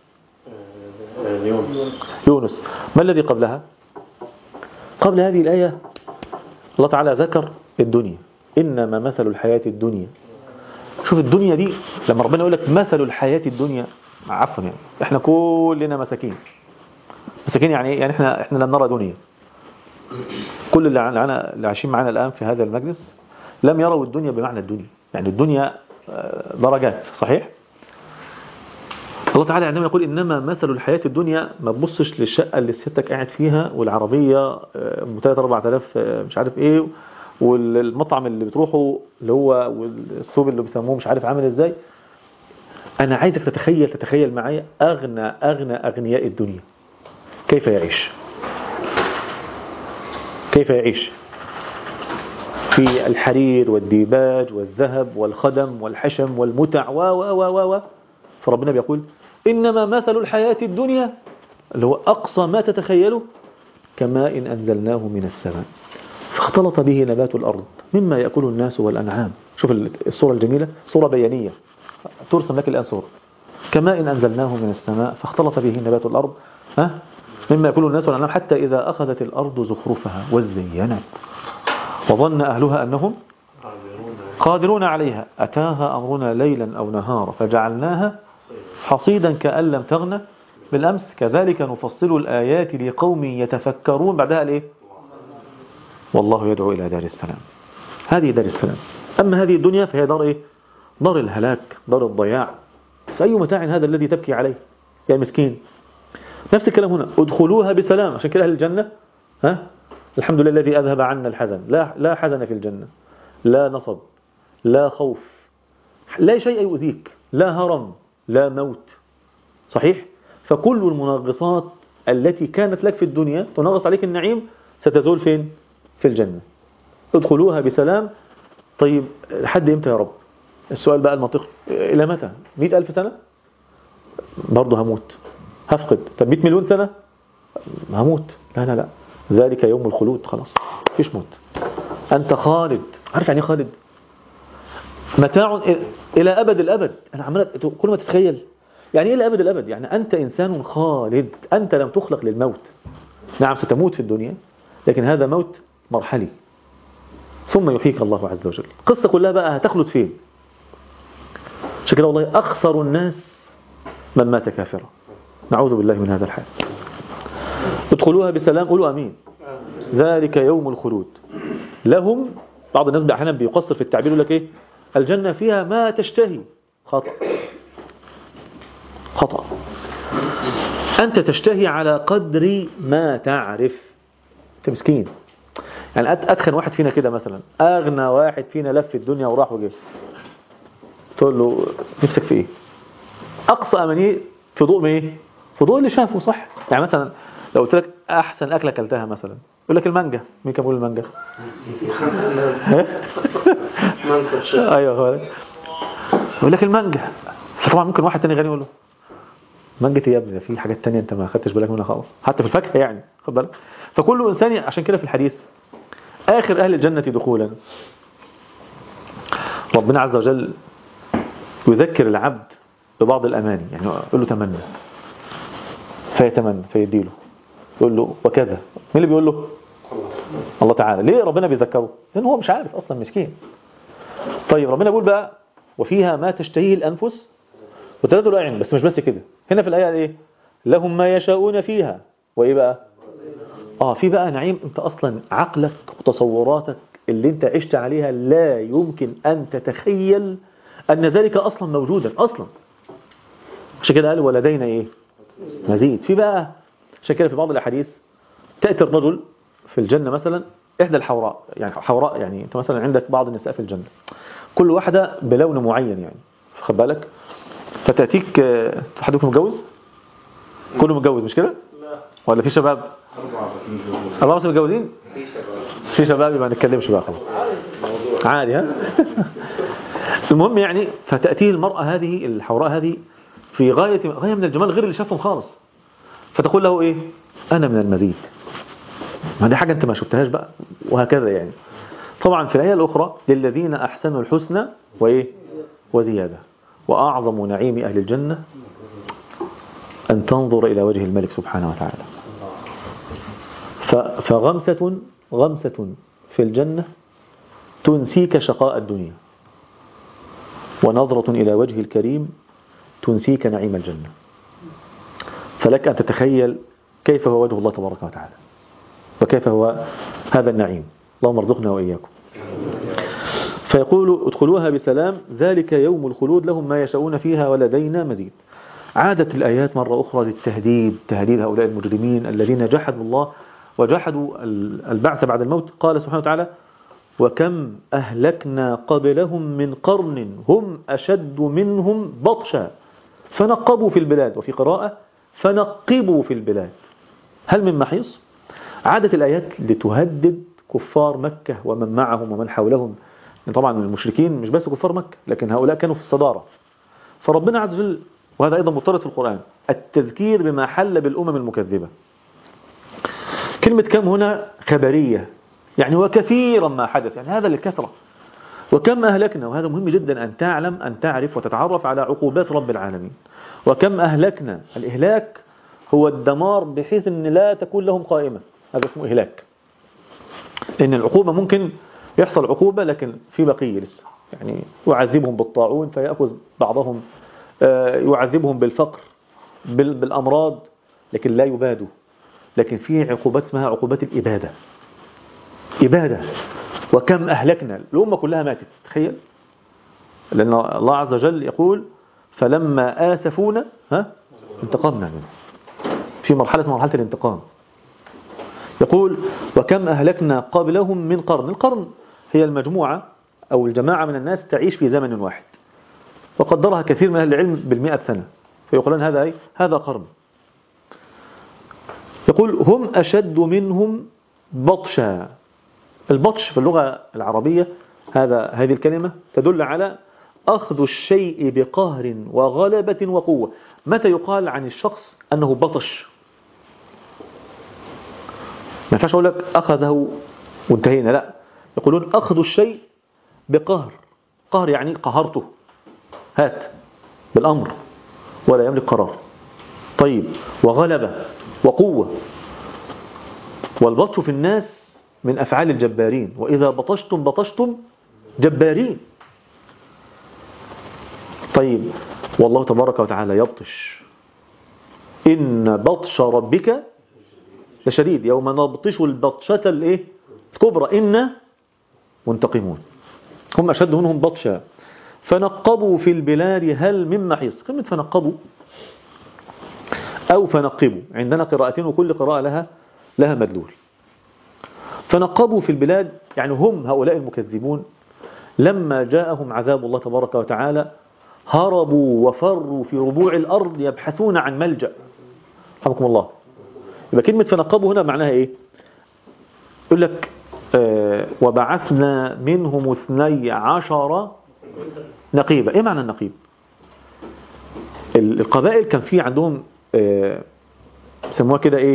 يونس. ما الذي قبلها؟ قبل هذه الآية الله تعالى ذكر الدنيا، إنما مثل الحياة الدنيا. شوف الدنيا دي لما ربنا يقول لك مثل الحياة الدنيا، عفوا يعني احنا كلنا مساكين. مساكين يعني ايه؟ يعني احنا لم نرى دنيا. كل اللي عايشين معنا الآن في هذا المجلس لم يروا الدنيا بمعنى الدنيا. يعني الدنيا درجات، صحيح؟ الله تعالى عندما يقول إنما مثل الحياة الدنيا، ما تبصش للشقة اللي سيادتك قاعد فيها والعربية 3-4,000 مش عارف ايه، والمطعم اللي بتروحه اللي هو والثوب اللي بيسموه مش عارف عامل ازاي. انا عايزك تتخيل معايا اغنى اغنياء الدنيا كيف يعيش في الحرير والديباج والذهب والخدم والحشم والمتع فربنا بيقول إنما مثل الحياة الدنيا اللي هو أقصى ما تتخيله كماء أنزلناه من السماء فاختلط به نبات الأرض مما يأكل الناس والأنعام. شوف الصورة الجميلة، صورة بيانية ترسم لك الآن صورة كماء أنزلناه من السماء فاختلط به نبات الأرض مما يأكل الناس والأنعام حتى إذا أخذت الأرض زخرفها وزينت وظن أهلها أنهم قادرون عليها أتاها أمرنا ليلا أو نهارا فجعلناها حصيدا كأن لم تغن بالأمس كذلك نفصل الآيات لقوم يتفكرون. بعدها الإيه؟ والله يدعو إلى دار السلام. هذه دار السلام. أما هذه الدنيا فهي دار إيه؟ دار الهلاك، دار الضياع. فأي متاع هذا الذي تبكي عليه يا مسكين؟ نفس الكلام هنا، ادخلوها بسلام. عشان كده أهل الجنة الحمد لله الذي أذهب عنا الحزن. لا حزن في الجنة، لا نصب، لا خوف، لا شيء يؤذيك، لا هرم، لا موت. صحيح؟ فكل المنغصات التي كانت لك في الدنيا تنغص عليك النعيم ستزول فين؟ في الجنة. ادخلوها بسلام. طيب لحد امتى يا رب؟ السؤال بقى المنطقي، إلى متى؟ 100,000 سنة؟ برضه هموت، هفقد. طب 100 مليون سنة؟ هموت. لا ذلك يوم الخلود، خلاص فيش موت، أنت خالد. عارف يعني خالد؟ متاع إلى أبد الأبد. أنا عمال كل ما تتخيل يعني إيه إلى أبد الأبد؟ يعني أنت إنسان خالد، أنت لم تخلق للموت. نعم ستموت في الدنيا لكن هذا موت مرحلي ثم يحييك الله عز وجل. القصة كلها بقى هتخلد فين؟ عشان كده والله أخسر الناس من مات كافرا. نعوذ بالله من هذا الحال. ادخلوها بسلام. قولوا أمين. ذلك يوم الخلود لهم. بعض الناس أحيانا بيقصر في التعبير، يقول لك إيه؟ الجنة فيها ما تشتهي. خطأ. أنت تشتهي على قدر ما تعرف. أنت مسكين. يعني أدخن واحد فينا كده مثلا، أغنى واحد فينا لف الدنيا وراح وجه، تقول له نفسك في إيه؟ أقصى أمانيه في ضوء إيه؟ في ضوء اللي شافه. صح؟ يعني مثلا لو قلت لك أحسن أكلة أكلتها مثلا، يقول لك المانجا. مين كان بيقول المانجا؟ أيوه هو يقول لك المانجا. طبعا ممكن واحد تاني غني يقول له مانجة يا ابني، في حاجات تانية انت ما خدتش بالك منها خالص، حتى في الفاكهة يعني، خد بالك. فكل انسان، عشان كده في الحديث آخر أهل الجنة دخولا ربنا عز وجل يذكر العبد ببعض الأماني. يعني يقول له تمنى فيتمنى فيديله، يقول له وكذا. مين اللي بيقول له؟ الله تعالى. ليه ربنا بيذكره؟ لأنه هو مش عارف أصلا، مسكين. طيب ربنا بيقول بقى وفيها ما تشتهيه الأنفس وتلذ الأعين. بس مش بس كده، هنا في الآية إيه؟ لهم ما يشاءون فيها. وإيه بقى؟ في بقى نعيم أنت أصلا عقلك وتصوراتك اللي أنت عشت عليها لا يمكن أن تتخيل أن ذلك أصلا موجودا أصلا. عشان كده قال ولدينا إيه؟ مزيد. في بقى عشان كده في بعض الأحاديث تأتي الرجل في الجنة مثلا إحدى الحوراء، يعني حوراء، يعني أنت مثلا عندك بعض النساء في الجنة كل واحدة بلون معين، يعني خد بالك. فتأتيك حدكم متجوز؟ كله متجوز مش كده؟ ولا في شباب؟ 4 بس متجوزين؟ في شباب يبقى ما نتكلمش بقى خلاص. عادي ها؟ المهم يعني فتأتيه المرأة هذه الحوراء هذه في غاية من الجمال غير اللي شافهم خالص. فتقول له إيه؟ أنا من المزيد. ما دي حاجة أنت ما شفتهاش بقى. وهكذا يعني. طبعا في الآية الأخرى للذين أحسنوا الحسنى وإيه؟ وزيادة. وأعظم نعيم أهل الجنة أن تنظر إلى وجه الملك سبحانه وتعالى. فغمسة في الجنة تنسيك شقاء الدنيا، ونظرة إلى وجه الكريم تنسيك نعيم الجنة. فلك أن تتخيل كيف هو وجه الله تبارك وتعالى وكيف هو هذا النعيم. اللهم ارزقنا وإياكم. فيقول ادخلوها بسلام ذلك يوم الخلود لهم ما يشاءون فيها ولدينا مزيد. عادت الآيات مرة أخرى للتهديد، تهديد هؤلاء المجرمين الذين جحدوا الله وجحدوا البعث بعد الموت. قال سبحانه وتعالى وكم أهلكنا قبلهم من قرن هم أشد منهم بطشا فنقبوا في البلاد. وفي قراءة فنقبوا في البلاد هل من محيص. عادت الآيات لتهدد كفار مكة ومن معهم ومن حولهم. طبعا المشركين مش بس كفار مكة، لكن هؤلاء كانوا في الصدارة. فربنا عز وجل وهذا أيضا مضطرد في القرآن، التذكير بما حل بالأمم المكذبة. كلمة كم هنا خبرية، يعني وكثيرا ما حدث، يعني هذا للكثرة. وكم أهلكنا، وهذا مهم جدا أن تعلم أن تعرف وتتعرف على عقوبات رب العالمين. وكم أهلكنا، الإهلاك هو الدمار بحيث أن لا تكون لهم قائمة، هذا اسمه إهلاك. لأن العقوبة ممكن يحصل عقوبة لكن في بقية لسه، يعني يعذبهم بالطاعون فيأخذ بعضهم، يعذبهم بالفقر بالأمراض لكن لا يبادوا. لكن في عقوبات اسمها عقوبات الإبادة، إبادة. وكم أهلكنا، الأمة كلها ماتت، تخيل. لأن الله عز وجل يقول فلما آسفونا انتقمنا منه، في مرحلة الانتقام. يقول وكم أهلكنا قبلهم من قرن. القرن هي المجموعة أو الجماعة من الناس تعيش في زمن واحد، وقدرها كثير من أهل العلم بالمئة سنة، فيقولون هذا قرن. يقول هم أشد منهم بطشا. البطش في اللغة العربية هذه الكلمة تدل على أخذ الشيء بقهر وغلبة وقوة. متى يقال عن الشخص أنه بطش؟ ما ينفعش أقول لك أخذه وانتهينا، لا، يقولون أخذ الشيء بقهر. قهر يعني قهرته، هات بالأمر ولا يملك قرار. طيب، وغلبة وقوة. والبطش في الناس من أفعال الجبارين، وإذا بطشتم جبارين. طيب، والله تبارك وتعالى يبطش، إن بطش ربك لشديد، يوم نبطش البطشة الكبرى إن منتقمون. هم أشد منهم بطشا. فنقبوا في البلاد هل من محيص. كلمة فنقبوا أو فنقبوا عندنا قراءتين، وكل قراءة لها مدلول. فنقبوا في البلاد يعني هم هؤلاء المكذبون لما جاءهم عذاب الله تبارك وتعالى هربوا وفروا في ربوع الأرض يبحثون عن ملجأ. رحمكم الله. يبقى كلمة فنقبوا هنا معناها إيه؟ يقول لك وبعثنا منهم 12 نقيبا. إيه معنى النقيب؟ القبائل كان في عندهم سموها كده إيه؟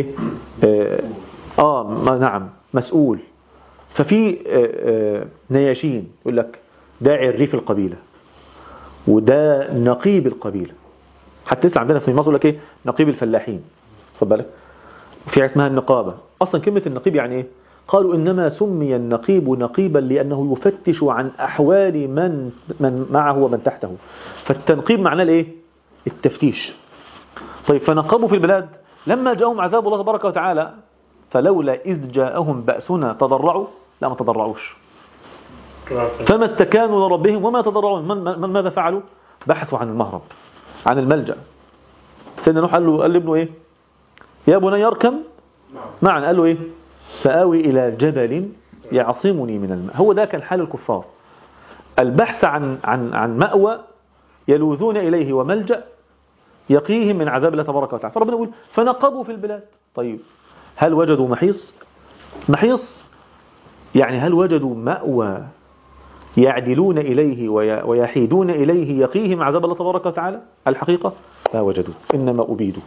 نعم، مسؤول. ففي نياشين يقول لك ده عريف القبيلة وده نقيب القبيلة. حتى لسه عندنا في مصر يقول لك ايه؟ نقيب الفلاحين، خد بالك. في اسمها النقابة. اصلا كلمة النقيب يعني ايه؟ قالوا انما سمي النقيب نقيبا لانه يفتش عن احوال من معه ومن تحته. فالتنقيب معناه الايه؟ التفتيش. طيب، فنقبوا في البلاد لما جاءهم عذاب الله تبارك وتعالى فلولا إذ جاءهم بأسنا تضرعوا. لا، ما تضرعوش. فما استكانوا لربهم وما تضرعون. من ماذا فعلوا؟ بحثوا عن المهرب، عن الملجأ. سيدنا نوح قال لابنه ايه؟ يا بني اركب معا. قال له ايه؟ سآوي إلى جبل يعصمني من الماء. هو ده كان حال الكفار، البحث عن مأوى يلوذون إليه وملجأ يقيهم من عذاب الله تبارك وتعالى. فربنا يقول فنقبوا في البلاد. طيب، هل وجدوا محيص يعني هل وجدوا مأوى يعدلون إليه ويحيدون إليه يقيهم عذاب الله تبارك وتعالى؟ الحقيقة لا وجدوا، إنما أبيدوا.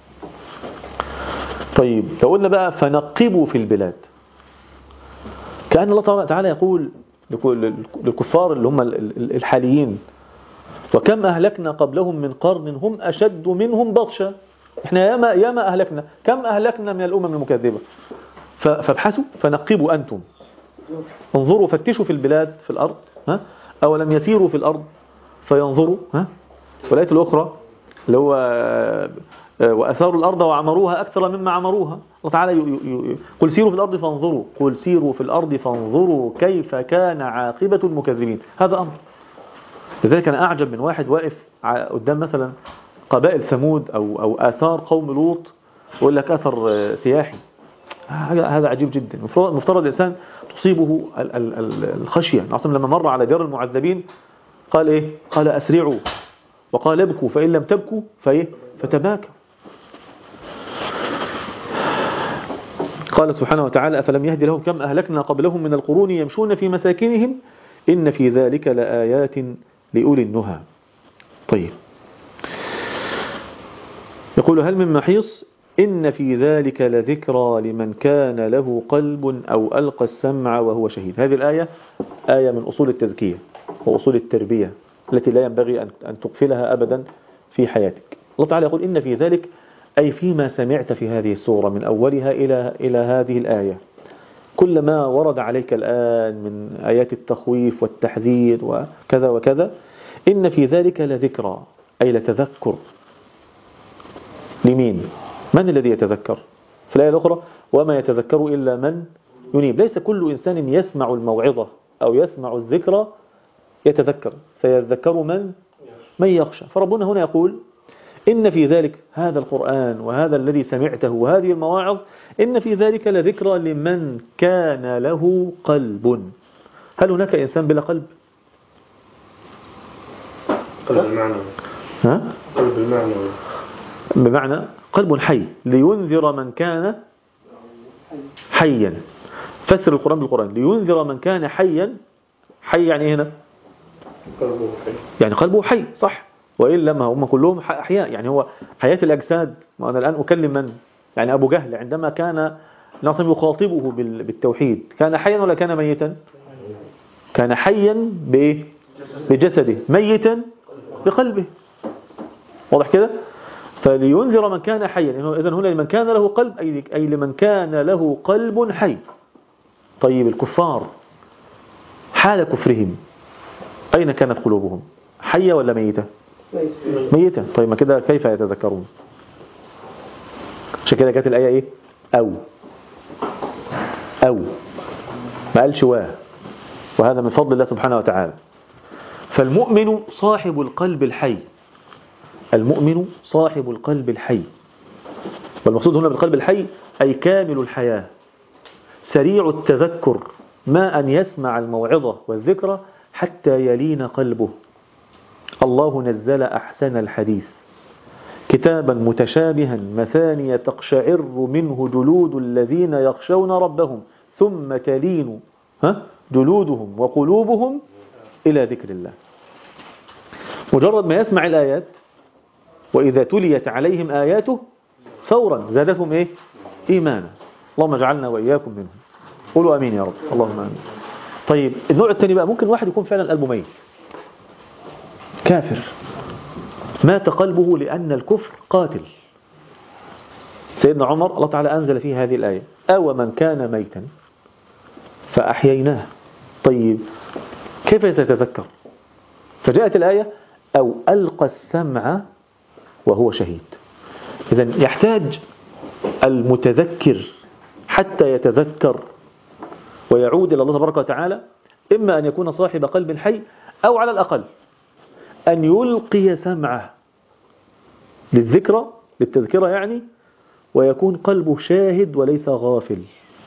طيب، لو قلنا بقى فنقبوا في البلاد، كأن الله تعالى يقول للكفار اللي هم الحاليين وكم أهلكنا قبلهم من قرن هم أشد منهم بطشا. احنا ياما أهلكنا. كم أهلكنا من الأمم المكذبة؟ فابحثوا، فنقبوا أنتم، انظروا، فتشوا في البلاد، في الأرض، أولم يسيروا في الأرض فينظروا. والآية الأخرى اللي هو وأثاروا الأرض وعمروها أكثر مما عمروها. الله تعالى قل سيروا في الأرض فانظروا، قل سيروا في الأرض فانظروا كيف كان عاقبة المكذبين. هذا أمر. لذلك أنا أعجب من واحد واقف قدام مثلا قبائل ثمود أو آثار قوم لوط ويقول لك أثر سياحي. هذا عجيب جدا. مفترض الإنسان تصيبه الخشية. العاصم لما مر على ديار المعذبين قال إيه؟ قال أسرعوا، وقال ابكوا فإن لم تبكوا فتباكوا. قال سبحانه وتعالى أفلم يهد لهم كم أهلكنا قبلهم من القرون يمشون في مساكنهم إن في ذلك لآيات لأولي النهى. طيب، يقول هل من محيص إن في ذلك لذكرى لمن كان له قلب أو ألقى السمع وهو شهيد. هذه الآية آية من أصول التزكية وأصول التربية التي لا ينبغي أن تغفلها أبدا في حياتك. الله تعالى يقول إن في ذلك أي فيما سمعت في هذه السورة من أولها إلى هذه الآية، كل ما ورد عليك الآن من آيات التخويف والتحذير وكذا وكذا، إن في ذلك لذكرى أي لتذكر. لمين؟ من الذي يتذكر؟ في الآية الأخرى وما يتذكر إلا من ينيب. ليس كل إنسان يسمع الموعظة أو يسمع الذكرى يتذكر، سيذكر من يخشى. فربنا هنا يقول إن في ذلك هذا القرآن وهذا الذي سمعته وهذه المواعظ إن في ذلك لذكرى لمن كان له قلب. هل هناك إنسان بلا قلب؟ قلب المعنوي. ها؟ قلب المعنوي بمعنى قلب حي، لينذر من كان حيا. فسر القرآن بالقرآن لينذر من كان حيا. حي يعني هنا قلبه حي، يعني قلبه حي، صح؟ وإلا ما هم كلهم أحياء. يعني هو حياة الأجساد. وأنا الآن أكلم من؟ يعني أبو جهل عندما كان ناصم يخاطبه بالتوحيد كان حيا ولا كان ميتا؟ كان حيا بإيه؟ بجسده، ميتا بقلبه. واضح كده؟ فلينذر من كان حيا، إذن هنا لمن كان له قلب أي لمن كان له قلب حي. طيب الكفار حال كفرهم أين كانت قلوبهم؟ حية ولا ميتة؟ ميتة. طيب ما كده كيف يتذكرون؟ عشان كده جت الآية إيه؟ أو ما قالش وهذا من فضل الله سبحانه وتعالى. فالمؤمن صاحب القلب الحي، المؤمن صاحب القلب الحي. والمقصود هنا بالقلب الحي أي كامل الحياة، سريع التذكر، ما أن يسمع الموعظة والذكرى حتى يلين قلبه. الله نزل أحسن الحديث كتابا متشابها مثانية تقشعر منه جلود الذين يخشون ربهم ثم تلين جلودهم وقلوبهم إلى ذكر الله. مجرد ما يسمع الآيات وإذا تليت عليهم آياته فورا زادتهم إيه؟ إيمانا. اللهم اجعلنا وإياكم منهم. قولوا أمين يا رب. اللهم أمين. طيب النوع الثاني بقى، ممكن واحد يكون فعلا قلبه ميت، كافر، مات قلبه لأن الكفر قاتل. سيدنا عمر الله تعالى أنزل فيه هذه الآية أو من كان ميتا فأحييناه. طيب كيف سيتذكر؟ فجاءت الآية أو ألقى السمع وهو شهيد. إذن يحتاج المتذكر حتى يتذكر ويعود إلى الله تبارك وتعالى، إما أن يكون صاحب قلب حي أو على الأقل أن يلقي سمعه للذكرى للتذكرة يعني، ويكون قلبه شاهد وليس غافل.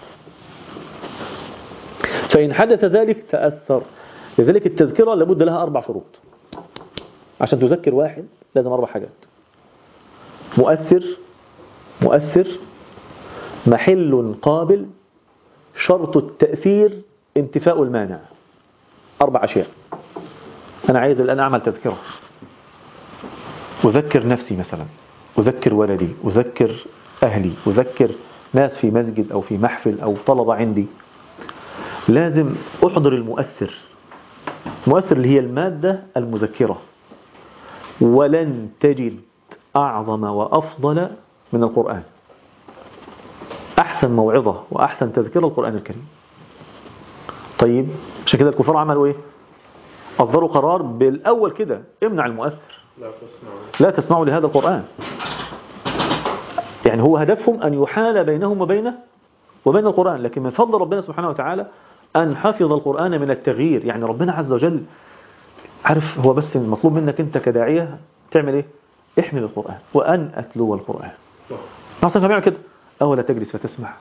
فإن حدث ذلك تأثر. لذلك التذكرة لابد لها 4 شروط. عشان تذكر واحد لازم 4 حاجات: مؤثر، محل قابل، شرط التأثير، انتفاء المانع. 4 أشياء. أنا عايز الآن أعمل تذكرة، أذكر نفسي مثلا، أذكر ولدي، أذكر أهلي، أذكر ناس في مسجد أو في محفل أو طلبة عندي. لازم أحضر المؤثر اللي هي المادة المذكرة. ولن تجد أعظم وأفضل من القرآن. أحسن موعظة وأحسن تذكرة القرآن الكريم. طيب عشان كده الكفار عملوا إيه؟ أصدروا قرار بالأول كده: امنع المؤثر، لا تسمعوا لهذا القرآن. يعني هو هدفهم أن يحال بينهم وبين القرآن. لكن من فضل ربنا سبحانه وتعالى أن حفظ القرآن من التغيير. يعني ربنا عز وجل عارف، هو بس المطلوب منك أنت كداعية تعمل إيه؟ احمل القرآن وأن أتلو القرآن. ناصر كان بيعمل كده: أولا تجلس فتسمع.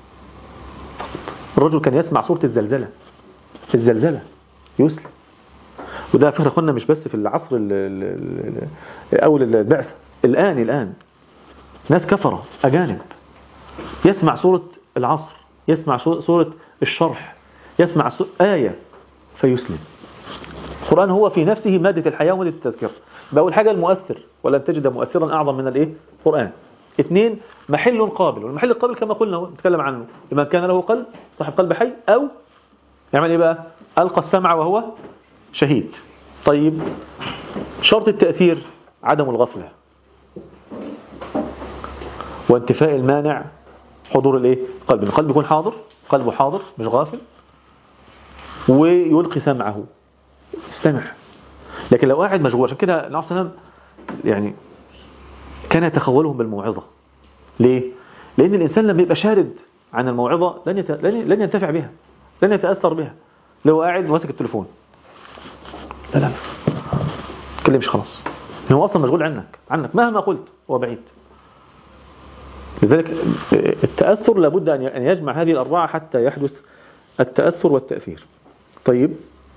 الرجل كان يسمع سورة الزلزلة يسلم. وده فكرة أخوانا مش بس في العصر أول البعث، الآن ناس كفرة أجانب يسمع سورة العصر، يسمع سورة الشرح، يسمع آية فيسلم. القرآن هو في نفسه مادة الحياة ومادة التذكير. بأول حاجة المؤثر، ولن تجد مؤثرا أعظم قرآن. 2 محل قابل، والمحل القابل كما قلنا نتكلم عنه لمن كان له قلب، صاحب قلب حي، أو يعمل إيه بقى؟ ألقى السمع وهو شهيد. طيب شرط التأثير عدم الغفلة وانتفاء المانع حضور الايه؟ قلب. القلب يكون حاضر، قلبه حاضر مش غافل، ويلقي سمعه استمع. لكن لو قاعد مشغول، عشان كده النبي صلى الله عليه وسلم يعني كان يتخولهم بالموعظة. ليه؟ لأن الإنسان لما يبقى شارد عن الموعظة لن ينتفع بها، لن يتأثر بها. لو قاعد ماسك التليفون لا ما تكلمش خلاص، هو أصلا مشغول عنك مهما قلت هو بعيد. لذلك التأثر لابد أن يجمع هذه الأربعة حتى يحدث التأثر والتأثير. طيب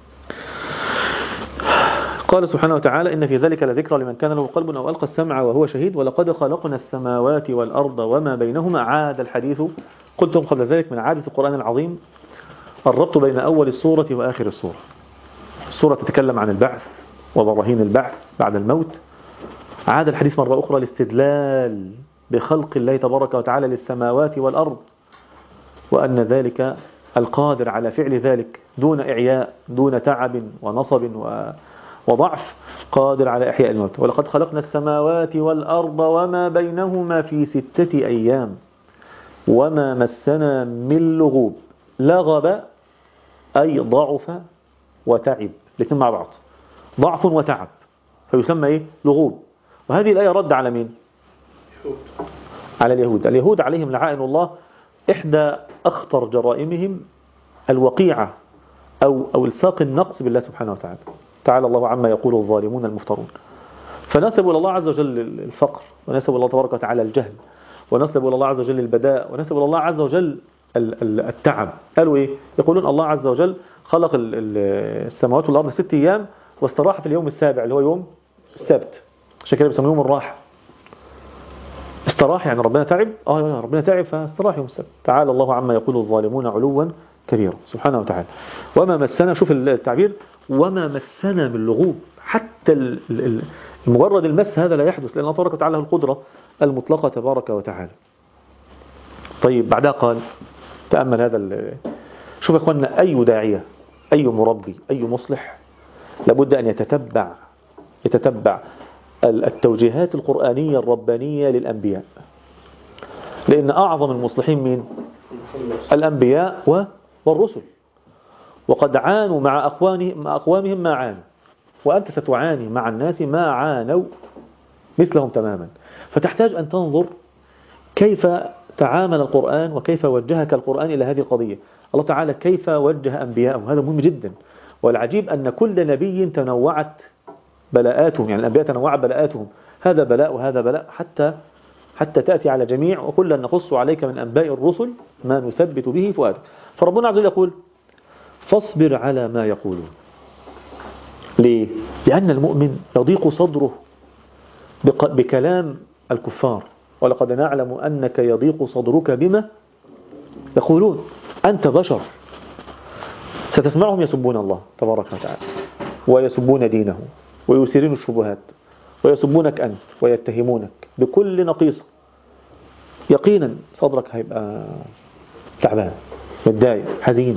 قال سبحانه وتعالى إن في ذلك لذكرى لمن كان له قلب أو ألقى السمع وهو شهيد ولقد خلقنا السماوات والأرض وما بينهما. عاد الحديث قلتم قبل ذلك من عادة القرآن العظيم الربط بين أول السورة وآخر السورة. السورة تتكلم عن البعث وبراهين البعث بعد الموت. عاد الحديث مرة أخرى الاستدلال بخلق الله تبارك وتعالى للسماوات والأرض، وأن ذلك القادر على فعل ذلك دون إعياء دون تعب ونصب وضعف، قادر على إحياء الموت. ولقد خلقنا السماوات والأرض وما بينهما في 6 أيام وما مسنا من لغوب. لغب أي ضعف وتعب، الاثنين مع بعض، ضعف وتعب فيسمى إيه؟ لغوب. وهذه الآية رد على مين؟ على اليهود عليهم لعائن الله. إحدى أخطر جرائمهم الوقيعة أو الساق النقص بالله سبحانه وتعالى. تعالى الله عما يقول الظالمون المفترون. فنسبوا إلى الله عز وجل الفقر، ونسبوا الله تبارك وتعالى الجهل، ونسبوا إلى الله عز وجل البداء، ونسبوا إلى الله عز وجل التعب. قالوا إيه؟ يقولون الله عز وجل خلق السماوات والأرض 6 أيام واستراح في اليوم السابع اللي هو يوم السبت، عشان كده بيسموه يوم الراحة. استراح يعني ربنا تعب، ربنا تعب فاستراح يوم السبت. تعالى الله عما يقول الظالمون علوا كبيرا سبحانه وتعالى. وما مسنا، شوف التعبير، وما مسنا من لغوب. حتى مجرد المس هذا لا يحدث، لأن الله تبارك وتعالى له القدرة المطلقة تبارك وتعالى. طيب بعدها قال تأمل هذا شوف يا اخوانا، أي داعية أي مربي أي مصلح لابد أن يتتبع التوجيهات القرآنية الربانية للأنبياء. لأن أعظم المصلحين مين؟ الأنبياء والرسل. وقد عانوا مع أقوامهم ما عانوا، وأنت ستعاني مع الناس ما عانوا مثلهم تماما. فتحتاج أن تنظر كيف تعامل القرآن وكيف وجهك القرآن إلى هذه القضية. الله تعالى كيف وجه أنبياءه، هذا مهم جدا. والعجيب أن كل نبي تنوعت بلاءاتهم، يعني الأنبياء تنوعت بلاءاتهم، هذا بلاء وهذا بلاء، حتى تأتي على جميع. وكلا نقص عليك من أنباء الرسل ما نثبت به فؤادك. فربنا عز وجل يقول فاصبر على ما يقولون. ليه؟ لأن المؤمن يضيق صدره بكلام الكفار، ولقد نعلم أنك يضيق صدرك بما يقولون. أنت بشر ستسمعهم يسبون الله تبارك وتعالى ويسبون دينه ويثيرون الشبهات ويسبونك أنت ويتهمونك بكل نقيصة. يقينا صدرك هيبقى تعبان متضايق حزين.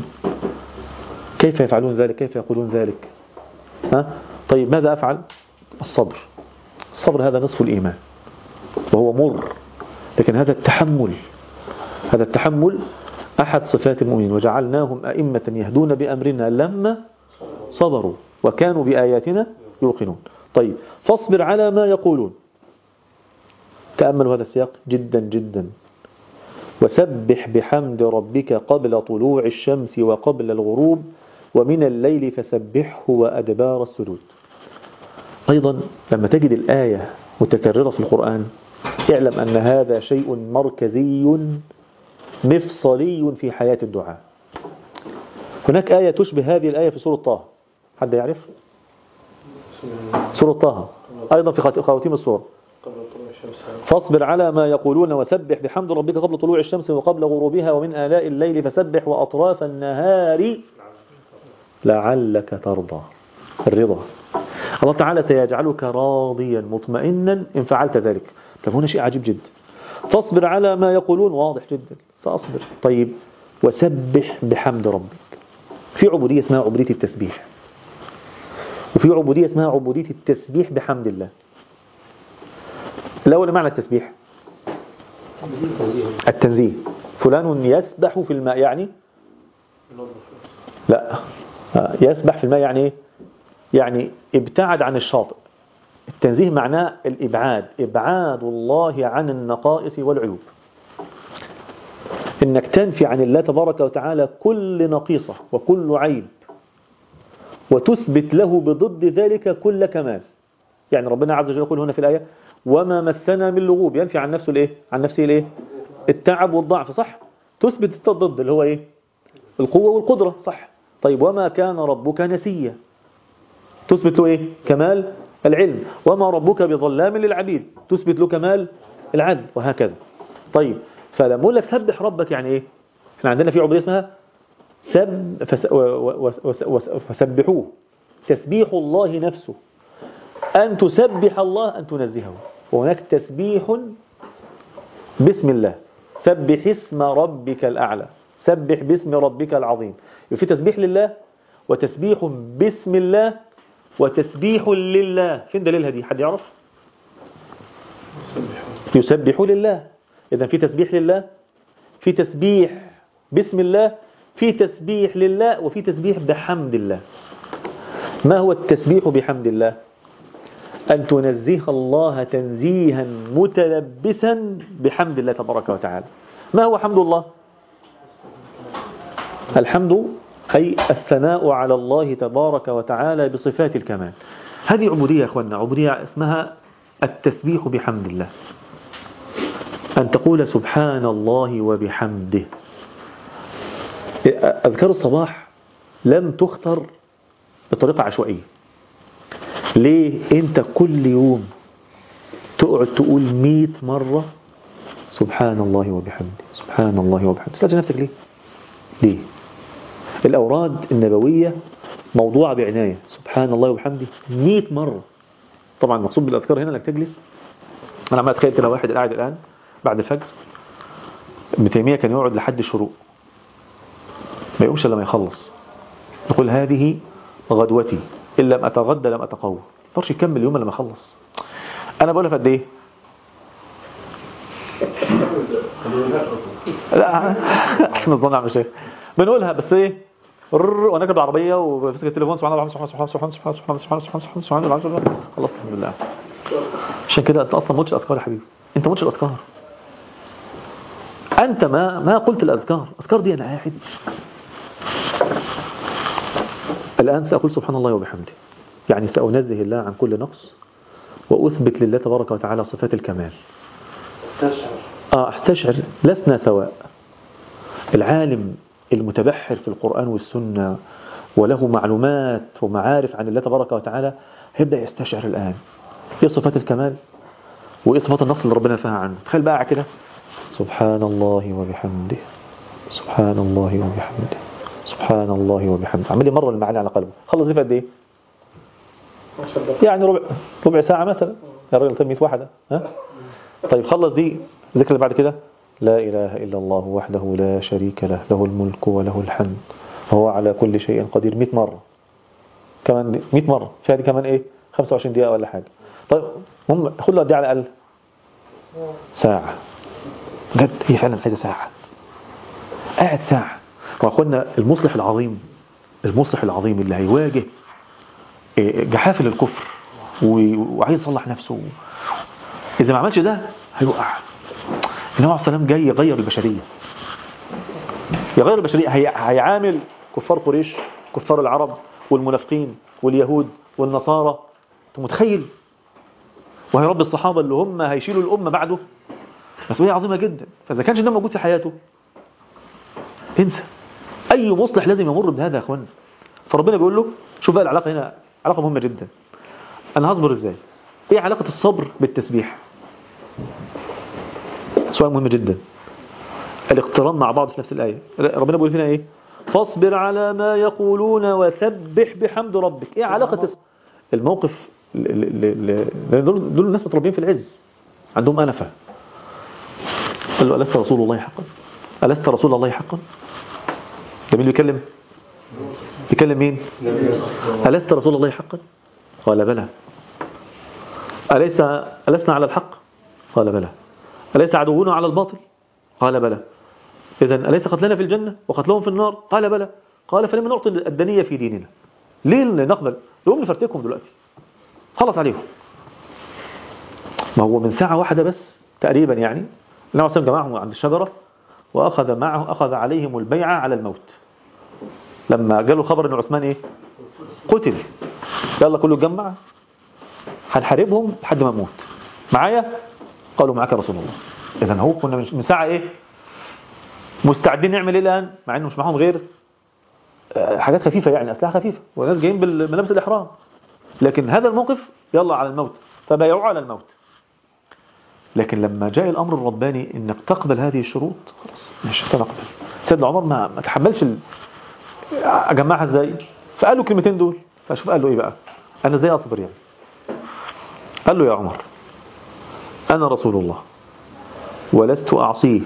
كيف يفعلون ذلك؟ كيف يقولون ذلك؟ طيب ماذا أفعل؟ الصبر هذا نصف الإيمان وهو مر، لكن هذا التحمل أحد صفات المؤمنين. وجعلناهم أئمة يهدون بأمرنا لما صبروا وكانوا بآياتنا يوقنون. طيب فاصبر على ما يقولون. تأملوا هذا السياق جدا جدا. وسبح بحمد ربك قبل طلوع الشمس وقبل الغروب ومن الليل فسبحه وأدبار السجود. أيضا لما تجد الآية متكررة في القرآن اعلم أن هذا شيء مركزي مفصلي في حياة الدعاء. هناك آية تشبه هذه الآية في سورة طه، حد يعرف؟ سورة طه أيضا في خواتيم السورة. فاصبر على ما يقولون وسبح بحمد ربك قبل طلوع الشمس وقبل غروبها ومن آلاء الليل فسبح وأطراف النهار لعلك ترضى. الرضا، الله تعالى سيجعلك راضيا مطمئنا إن فعلت ذلك. طب هنا شيء عجيب جدا. فاصبر على ما يقولون، واضح جدا سأصبر. طيب وسبح بحمد ربك. في عبودية اسمها عبودية التسبيح، وفي عبودية اسمها عبودية التسبيح بحمد الله. الأول معنى التسبيح التنزيه. فلان يسبح في الماء يعني لا، يسبح في الماء يعني ايه؟ يعني ابتعد عن الشاطئ. التنزيه معناه الإبعاد، إبعاد الله عن النقائص والعيوب، إنك تنفي عن الله تبارك وتعالى كل نقيصة وكل عيب، وتثبت له بضد ذلك كل كمال. يعني ربنا عز وجل يقول هنا في الآية وما مسنا من لغوب، ينفي عن نفسه الايه؟ عن نفسه الايه؟ التعب والضعف، صح؟ تثبت الضد اللي هو ايه؟ القوة والقدرة، صح؟ طيب وما كان ربك نسيا، تثبت له ايه؟ كمال العلم. وما ربك بظلام للعبيد، تثبت له كمال العدل، وهكذا. طيب فلما اقول لك سبح ربك يعني ايه؟ احنا عندنا في عبودية اسمها فسبحوه، تسبيح الله نفسه، أن تسبح الله، أن تنزهه. وهناك تسبيح باسم الله، سبح اسم ربك الأعلى، سبح باسم ربك العظيم. في تسبيح لله وتسبيح باسم الله وتسبيح لله. فين دليلها دي؟ حد يعرف؟ يسبح لله. إذا في تسبيح لله، في تسبيح باسم الله، في تسبيح لله، وفي تسبيح بحمد الله. ما هو التسبيح بحمد الله؟ أن تنزه الله تنزيها متلبسا بحمد الله تبارك وتعالى. ما هو حمد الله؟ الحمد أي الثناء على الله تبارك وتعالى بصفات الكمال. هذه عبودية يا أخوانا، عبودية اسمها التسبيح بحمد الله. أن تقول سبحان الله وبحمده. أذكار الصباح لم تختر بطريقة عشوائية. ليه؟ أنت كل يوم تقعد تقول 100 مرة سبحان الله وبحمده، سبحان الله وبحمده. تسأل نفسك ليه؟ ليه؟ الأوراد النبوية موضوعة بعناية، سبحان الله وبحمده 100 مرة. طبعا المقصود بالأذكار هنا أنك تجلس. أنا عمال أتخيل كده واحد قاعد الآن بعد الفجر، ابن تيمية كان يقعد لحد الشروق ما يقومش لما يخلص، يقول هذه غدوتي إن لم أتغدى لم أتقوى. طرش يكمل اليوم لما يخلص. أنا بقولها في قد إيه؟ لا احسن الظن يا عم شيخ، بنقولها بس ايه وانا راكب العربيه وبمسك التليفون سبحان الله سبحان الله سبحان الله سبحان الله سبحان الله سبحان الله سبحان الله سبحان الله. خلاص الحمد لله. عشان كده انت اصلا ما قلتش الاذكار يا حبيبي، انت ما قلتش الاذكار. انت ما قلت الاذكار. الاذكار دي انا قاعد الان ساقول سبحان الله وبحمده، يعني سأنزه الله عن كل نقص وأثبت لله تبارك وتعالى صفات الكمال. استشعر لسنا سواء. العالم المتبحر في القرآن والسنة وله معلومات ومعارف عن الله تبارك وتعالى هيبدأ يستشعر الآن ايه صفات الكمال وايه صفات النقص اللي ربنا نفاها عنه. تخيل بقى كده سبحان الله وبحمده، سبحان الله وبحمده، سبحان الله وبحمده. عمل لي مرة المعاني على قلبه. خلص في قد ايه؟ يعني ربع ساعة مثلا. يا راجل طيب 100 واحدة ها؟ طيب خلص دي. ذكر اللي بعد كده لا إله إلا الله وحده لا شريك له، له الملك وله الحمد وهو على كل شيء قدير. 100 مرة كمان، 100 مرة. في هذه كمان ايه 25 دقيقة ولا حاجة. طيب هم خد له قد ايه على الأقل؟ ساعة. جد هي فعلا عايزة ساعة. قاعد ساعة. وأخونا المصلح العظيم، المصلح العظيم اللي هيواجه جحافل الكفر وعايز يصلح نفسه، إذا ما عملش ده هيوقع. النبي عليه السلام جاي يغير البشرية، يغير البشرية. هيعامل كفار قريش، كفار العرب والمنافقين واليهود والنصارى. انت متخيل؟ وهيربي الصحابة اللي هم هيشيلوا الأمة بعده. مسؤولية عظيمة جدا. فإذا كانش ده موجود في حياته انسى. أي مصلح لازم يمر بهذا يا أخوان. فربنا بيقول له شوف بقى العلاقة هنا علاقة مهمة جدا. أنا هصبر إزاي؟ إيه علاقة الصبر بالتسبيح؟ سؤال مهم جدا. الاقتران مع بعض في نفس الآية. ربنا بيقول فينا إيه؟ فاصبر على ما يقولون وسبح بحمد ربك. إيه علاقة الموقف؟ دول الناس متربين في العز. عندهم أنفة. قال له ألست رسول الله حقا؟ ألست رسول الله حقا؟ ده مين اللي بيكلم؟ بيكلم مين؟ ألست رسول الله حقا؟ قال بلى. ألسنا على الحق؟ قال بلى. أليس عدونا على الباطل؟ قال بلى. إذن أليس قتلنا في الجنة وقتلهم في النار؟ قال بلى. قال فلما نعطي الدنية في ديننا؟ ليه نقبل؟ يقوم نفرتكم دلوقتي، خلص عليهم. ما هو من ساعة واحدة بس تقريبا يعني النبي صلى الله عليه وسلم جمعهم عند الشجرة أخذ عليهم البيعة على الموت. لما جاله خبر أن عثمان إيه؟ قتل، يلا كله اتجمع هنحاربهم لحد ما نموت. معايا؟ قالوا معاك يا رسول الله. إذن هو كنا من ساعة إيه؟ مستعدين نعمل إيه الآن؟ مع إنه مش معهم غير حاجات خفيفة، يعني أسلحة خفيفة، والناس جايين بالملابس الإحرام، لكن هذا الموقف يلا على الموت، فبايعوا على الموت. لكن لما جاء الأمر الرباني إنك تقبل هذه الشروط، خلاص مش سنقبل. سيدنا عمر ما تحملش أجمعها إزاي، فقال له كلمتين دول. فشوف قال له إيه بقى، أنا إزاي أصبر يعني. قال له يا عمر أنا رسول الله ولست أعصيه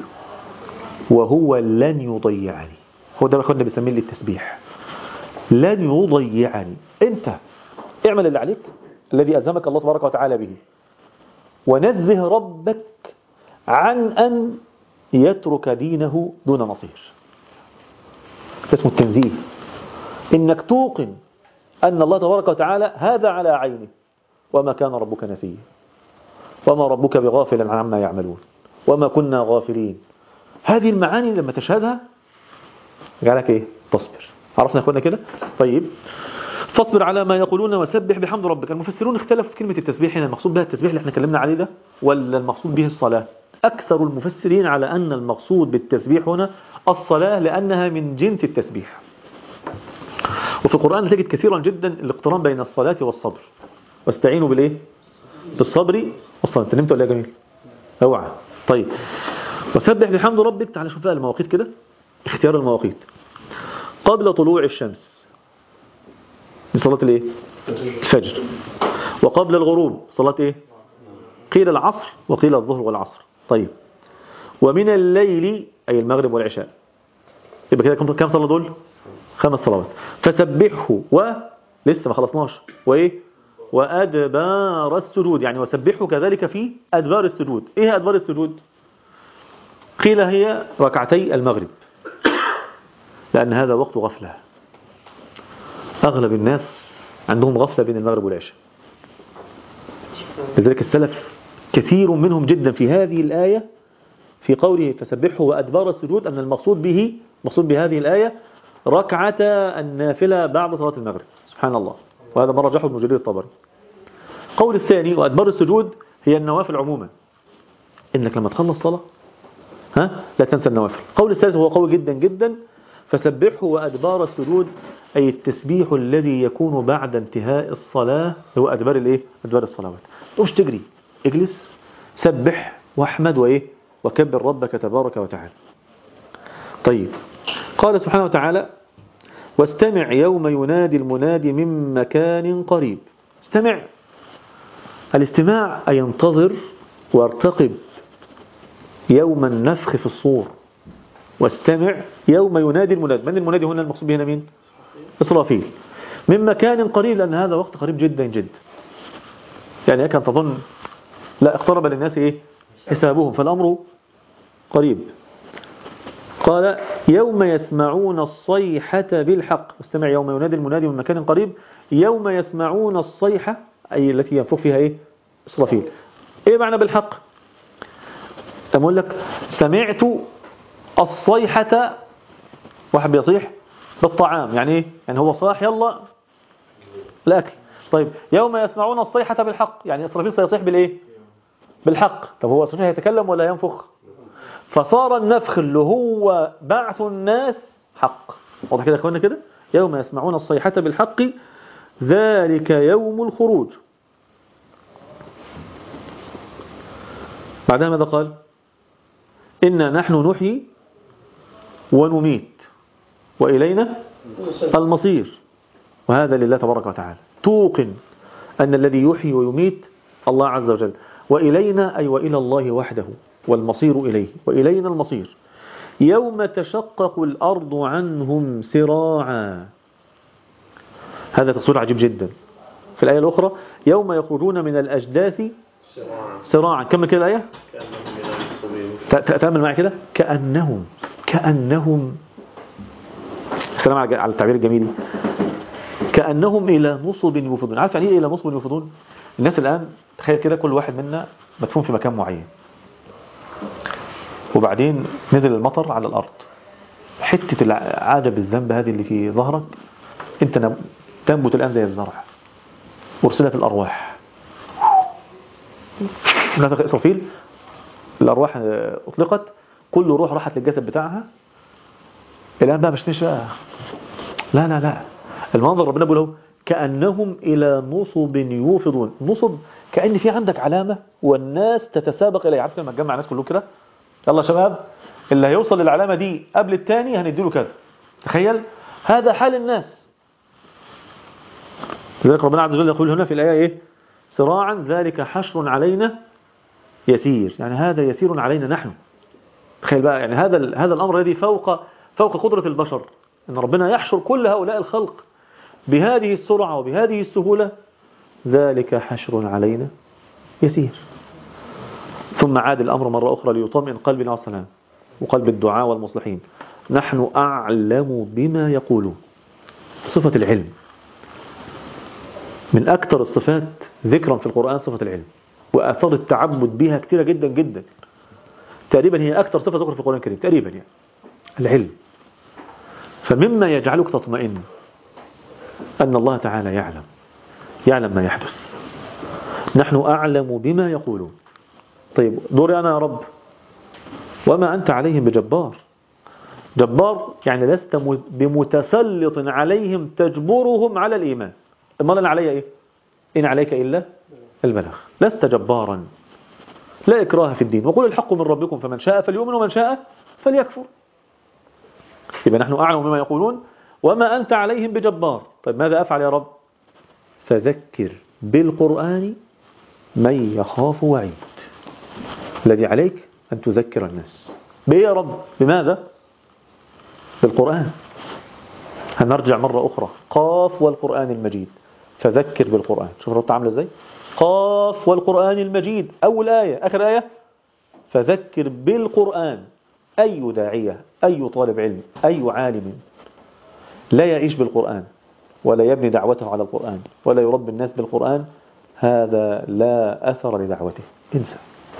وهو لن يضيعني. هو ده أخواننا بيسميه لي التسبيح، لن يضيعني. أنت اعمل اللي عليك الذي ألزمك الله تبارك وتعالى به، ونزه ربك عن أن يترك دينه دون نصير. اسمه التنزيه، إنك توقن أن الله تبارك وتعالى هذا على عينه، وما كان ربك نسيا، وما ربك بغافل عما يعملون، وما كنا غافلين. هذه المعاني لما تشهدها جعلك إيه؟ تصبر. عرفنا يا أخوانا كده؟ طيب، فاصبر على ما يقولون وسبح بحمد ربك. المفسرون اختلفوا في كلمة التسبيح هنا، المقصود بها التسبيح اللي احنا اتكلمنا عليه ده ولا المقصود به الصلاة؟ أكثر المفسرين على أن المقصود بالتسبيح هنا الصلاة، لأنها من جنس التسبيح. وفي القرآن تجد كثيرا جدا الاقتران بين الصلاة والصبر. واستعينوا بالإيه؟ بالصبر والصلاة. انت نمت ولا يا جميل؟ اوعى. طيب، وسبح بحمد ربك. تعال شوف بقى المواقيت كده، اختيار المواقيت. قبل طلوع الشمس دي صلاة الايه؟ الفجر. وقبل الغروب صلاة ايه؟ قيل العصر وقيل الظهر والعصر. طيب، ومن الليل أي المغرب والعشاء. يبقى كده كم صلاة دول؟ 5 صلوات. فسبحه لسه ما خلصناش. وإيه؟ وأدبار السجود، يعني وسبحه كذلك في أدبار السجود. إيه أدبار السجود؟ قيل هي ركعتي المغرب، لأن هذا وقت غفلة. أغلب الناس عندهم غفلة بين المغرب والعشاء. لذلك السلف كثير منهم جدا في هذه الآية في قوله فسبحه وأدبار السجود أن المقصود بهذه الآية ركعة النافلة بعد صلاة المغرب. سبحان الله. وهذا ما رجحه ابن جرير الطبري. قول الثاني وأدبار السجود هي النوافل عموما، إنك لما تخلص صلاة لا تنسى النوافل. قول الثالث هو قوي جدا جدا، فسبحه وأدبار السجود أي التسبيح الذي يكون بعد انتهاء الصلاة، هو أدبار الإيه؟ أدبار الصلوات. مش تجري، اجلس سبح واحمد وإيه؟ وكبر ربك تبارك وتعالى. طيب، قال سبحانه وتعالى واستمع يوم ينادي المنادي من مكان قريب. استمع، الاستماع أي ينتظر وارتقب يوم النفخ في الصور. واستمع يوم ينادي المنادي. من المنادي هنا؟ المقصود به هنا مين؟ إسرافيل. من مكان قريب، لأن هذا وقت قريب جدا جدا، يعني كان تظن لا اقترب للناس إيه؟ حسابهم، فالأمر قريب. قال يوم يسمعون الصيحة بالحق. واستمع يوم ينادي المنادي من مكان قريب، يوم يسمعون الصيحة أي التي ينفخ فيها إيه؟ إسرافيل. إيه معنى بالحق؟ أقول لك سمعت الصيحة، واحد بيصيح بالطعام، يعني إيه؟ يعني هو صاح يلا الأكل. طيب، يوم يسمعون الصيحة بالحق، يعني إسرافيل سيصيح بالإيه؟ بالحق. طب هو إسرافيل هيتكلم ولا ينفخ؟ فصار النفخ اللي هو بعث الناس حق. واضح كده يا اخوانا كده؟ يوم يسمعون الصيحة بالحق ذلك يوم الخروج. بعدها ماذا قال؟ إنا نحن نحيي ونميت وإلينا المصير. وهذا لله تبارك وتعالى. توقن أن الذي يحيي ويميت الله عز وجل، وإلينا أي وإلى الله وحده والمصير إليه وإلينا المصير. يوم تشقق الأرض عنهم سراعا. هذا تصوير عجيب جدا. في الآية الأخرى يوم يخرجون من الأجداث سراعا. كم كده الآية؟ تأمل معي كده. كأنهم السلام على التعبير الجميل. كأنهم إلى نصب يوفضون. عارف يعني إيه إلى نصب يوفضون؟ الناس الآن تخيل كده كل واحد منا مدفون في مكان معين، وبعدين نزل المطر على الأرض، حتة العادة بالذنب هذه اللي في ظهرك أنت تنبت الآن زي الزرع، أرسلت الأرواح. نفخ إسرافيل، الأرواح أطلقت، كل روح راحت للجسد بتاعها. الآن بقى مش بقى لا المنظر ربنا بيقول كأنهم إلى نصب يوفضون. نصب كأن في عندك علامة والناس تتسابق إليه. عارف لما تجمع الناس كلهم كده، يلا يا شباب اللي هيوصل للعلامة دي قبل الثاني هنديله كذا. تخيل هذا حال الناس. لذلك ربنا عز وجل يقول هنا في الآية إيه؟ سراعا ذلك حشر علينا يسير. يعني هذا يسير علينا نحن. تخيل بقى يعني هذا الأمر الذي فوق قدرة البشر، أن ربنا يحشر كل هؤلاء الخلق بهذه السرعة وبهذه السهولة. ذلك حشر علينا يسير. ثم عاد الأمر مرة أخرى ليطمئن قلب النبي صلى الله عليه وسلم وقلب الدعاء والمصلحين. نحن أعلم بما يقولون. صفة العلم من أكثر الصفات ذكرا في القرآن، صفة العلم، وآثار التعبد بها كثيرة جدا جدا. تقريبا هي أكثر صفة ذكر في القرآن الكريم تقريبا يعني العلم. فمما يجعلك تطمئن أن الله تعالى يعلم ما يحدث. نحن أعلم بما يقولون. طيب دوري أنا يا رب، وما أنت عليهم بجبار. جبار يعني لست بمتسلط عليهم تجبرهم على الإيمان. أمال أنا علي إيه؟ إن عليك إلا البلاغ. لست جبارا، لا إكراه في الدين، وقل الحق من ربكم فمن شاء فليؤمن ومن شاء فليكفر. يبقى نحن أعلم بما يقولون وما أنت عليهم بجبار. طيب ماذا أفعل يا رب؟ فذكر بالقرآن من يخاف وعيد. الذي عليك أن تذكر الناس. بإيه يا رب؟ بماذا؟ بالقرآن. هنرجع مرة أخرى. قاف والقرآن المجيد. فذكر بالقرآن. شوف الربط عامله إزاي؟ قاف والقرآن المجيد. أول آية آخر آية فذكر بالقرآن. أي داعية، أي طالب علم، أي عالم لا يعيش بالقرآن ولا يبني دعوته على القرآن ولا يربي الناس بالقرآن، هذا لا أثر لدعوته. انسى.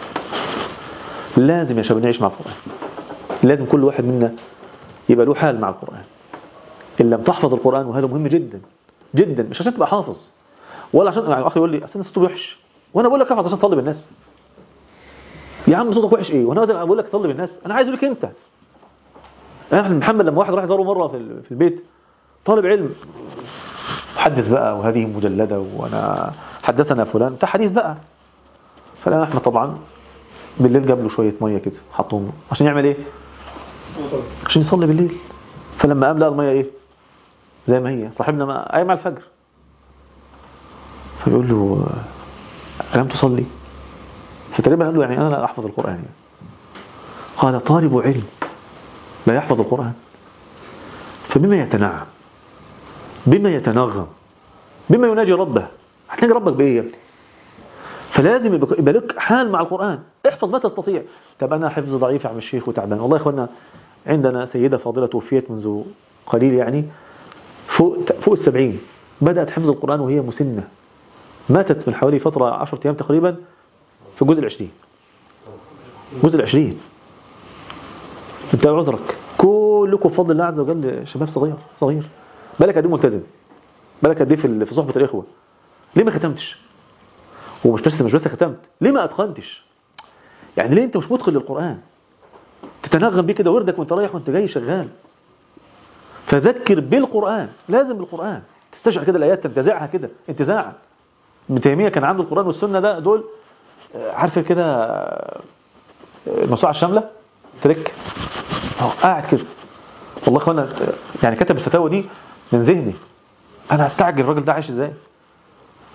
لازم يا شباب نعيش مع القرآن. لازم كل واحد منا يبقى له حال مع القرآن. إن لم تحفظ القرآن، وهذا مهم جدا جدا، مش عشان تبقى حافظ ولا عشان يعني أخي يقول لي أصل صوته وحش وأنا بقول لك احفظ عشان تصلي بالناس. يا عم صوتك وحش إيه وأنا بقول لك تصلي بالناس؟ أنا عايز أقول لك أنت. أحمد محمد لما واحد راح يزوره مرة في البيت، طالب علم حدث بقى وهذه مجلدة وأنا حدثنا فلان بتاع حديث بقى. فالآن أحمد طبعا بالليل جاب له شوية مية كده حطهم له عشان يعمل إيه؟ عشان يصلي بالليل. فلما قام لقى المية إيه؟ زي ما هي. صاحبنا قايم على الفجر، فبيقول له ألم تصلي؟ فتقريبا قال له يعني أنا لا أحفظ القرآن يعني. قال طالب علم لا يحفظ القرآن فبما يتنعم، بما يتنغم، بما يناجي ربه. هتلاقي ربك بإيه يا ابني؟ فلازم يبقى لك حال مع القرآن. احفظ ما تستطيع. طب أنا حفظ ضعيف يا عم الشيخ وتعبان. والله يا إخوانا عندنا سيدة فاضلة توفيت منذ قليل يعني فوق 70، بدأت حفظ القرآن وهي مسنة، ماتت من حوالي فترة 10 أيام تقريبا في الجزء 20. الجزء 20 انت عذرك كلكم بفضل الله عز وجل شباب صغير. بالك قد ايه ملتزم، بالك قد ايه في صحبة الإخوة. ليه ما ختمتش؟ ومش بس ختمت، ليه ما أتقنتش؟ يعني ليه انت مش مدخل للقرآن تتنغم بيه كده وردك وانت رايح وانت جاي شغال؟ فذكر بالقرآن. لازم بالقرآن تستشعر كده الآيات، تنتزعها كده انتزاعا. ابن تيمية كان عنده القرآن والسنة دول عارف كده الموسوعة الشاملة ترك اهو قاعد كده. والله اخوانا يعني كتب الفتاوى دي من ذهني. انا هستعجل الراجل ده عايش ازاي.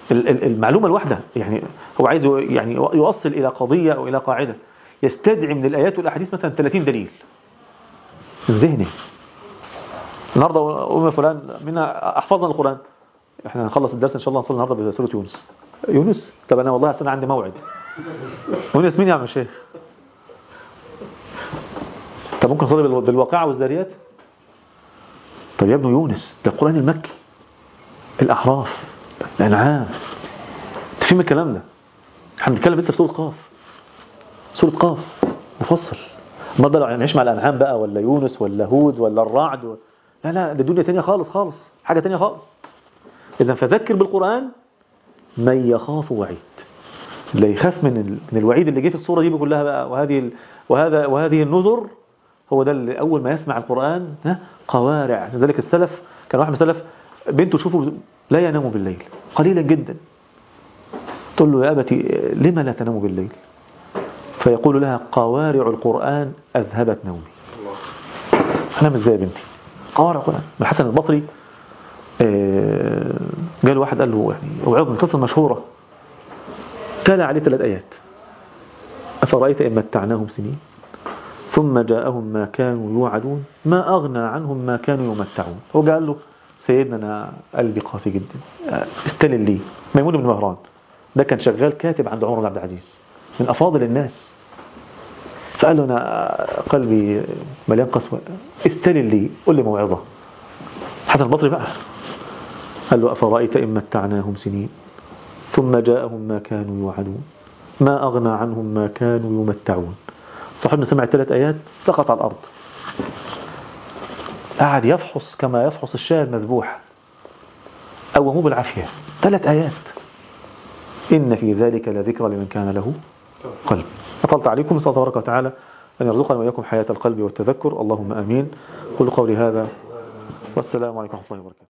المعلومة الواحدة يعني هو عايز يعني يوصل إلى قضية أو إلى قاعدة، يستدعي من الآيات والأحاديث مثلا 30 دليل من ذهنه. النهارده فلان منا أحفظنا القرآن، احنا هنخلص الدرس إن شاء الله، نصلي النهارده بسورة يونس. يونس؟ طب أنا والله أصلا عندي موعد. يونس مين يا عم الشيخ؟ طب ممكن نصلي بالواقعة والذاريات؟ طب يا ابني يونس ده القرآن المكي، الأحراف، الأنعام، تفهم الكلام ده؟ احنا بنتكلم لسه في سورة قاف، سورة قاف مفصل. ما ده يعني نعيش مع الأنعام بقى ولا يونس ولا هود ولا الرعد لا لا، ده دنيا تانية خالص خالص، حاجة تانية خالص. إذا فذكر بالقرآن من يخاف وعيد، اللي يخاف من الوعيد اللي جه في الصورة دي كلها بقى، وهذه النذر، هو ده اللي أول ما يسمع القرآن قوارع. لذلك السلف كان واحد من السلف بنته تشوفه لا ينام بالليل قليلا جدا، تقول له يا أبتي لما لا تنام بالليل؟ فيقول لها قوارع القرآن أذهبت نومي. أنام إزاي يا بنتي؟ قوارع القرآن. الحسن البصري جاء واحد قال له يعني وعظني قصة مشهورة، تلا عليه 3 آيات: أفرأيت إن متعناهم سنين ثم جاءهم ما كانوا يوعدون ما أغنى عنهم ما كانوا يمتعون. هو قال له سيدنا أنا قلبي قاسي جدا، استلل لي. ميمون بن مهران ده كان شغال كاتب عند عمر بن عبد العزيز من أفاضل الناس، فقال له أنا قلبي مليان قسوة، استلل لي، قل لي موعظة. حسن البصري بقى قال له أفرأيت إن متعناهم سنين ثم جاءهم ما كانوا يوعدون ما أغنى عنهم ما كانوا يمتعون. صاحبنا سمع 3 آيات سقط على الأرض، قعد يفحص كما يفحص الشاة المذبوح، قوموه بالعافية. 3 آيات: إن في ذلك لذكرى لمن كان له قلب. أطلت عليكم، نسأل الله تبارك وتعالى أن يرزقنا وإياكم حياة القلب والتذكر، اللهم آمين. قولوا قولي هذا والسلام عليكم ورحمة الله وبركاته.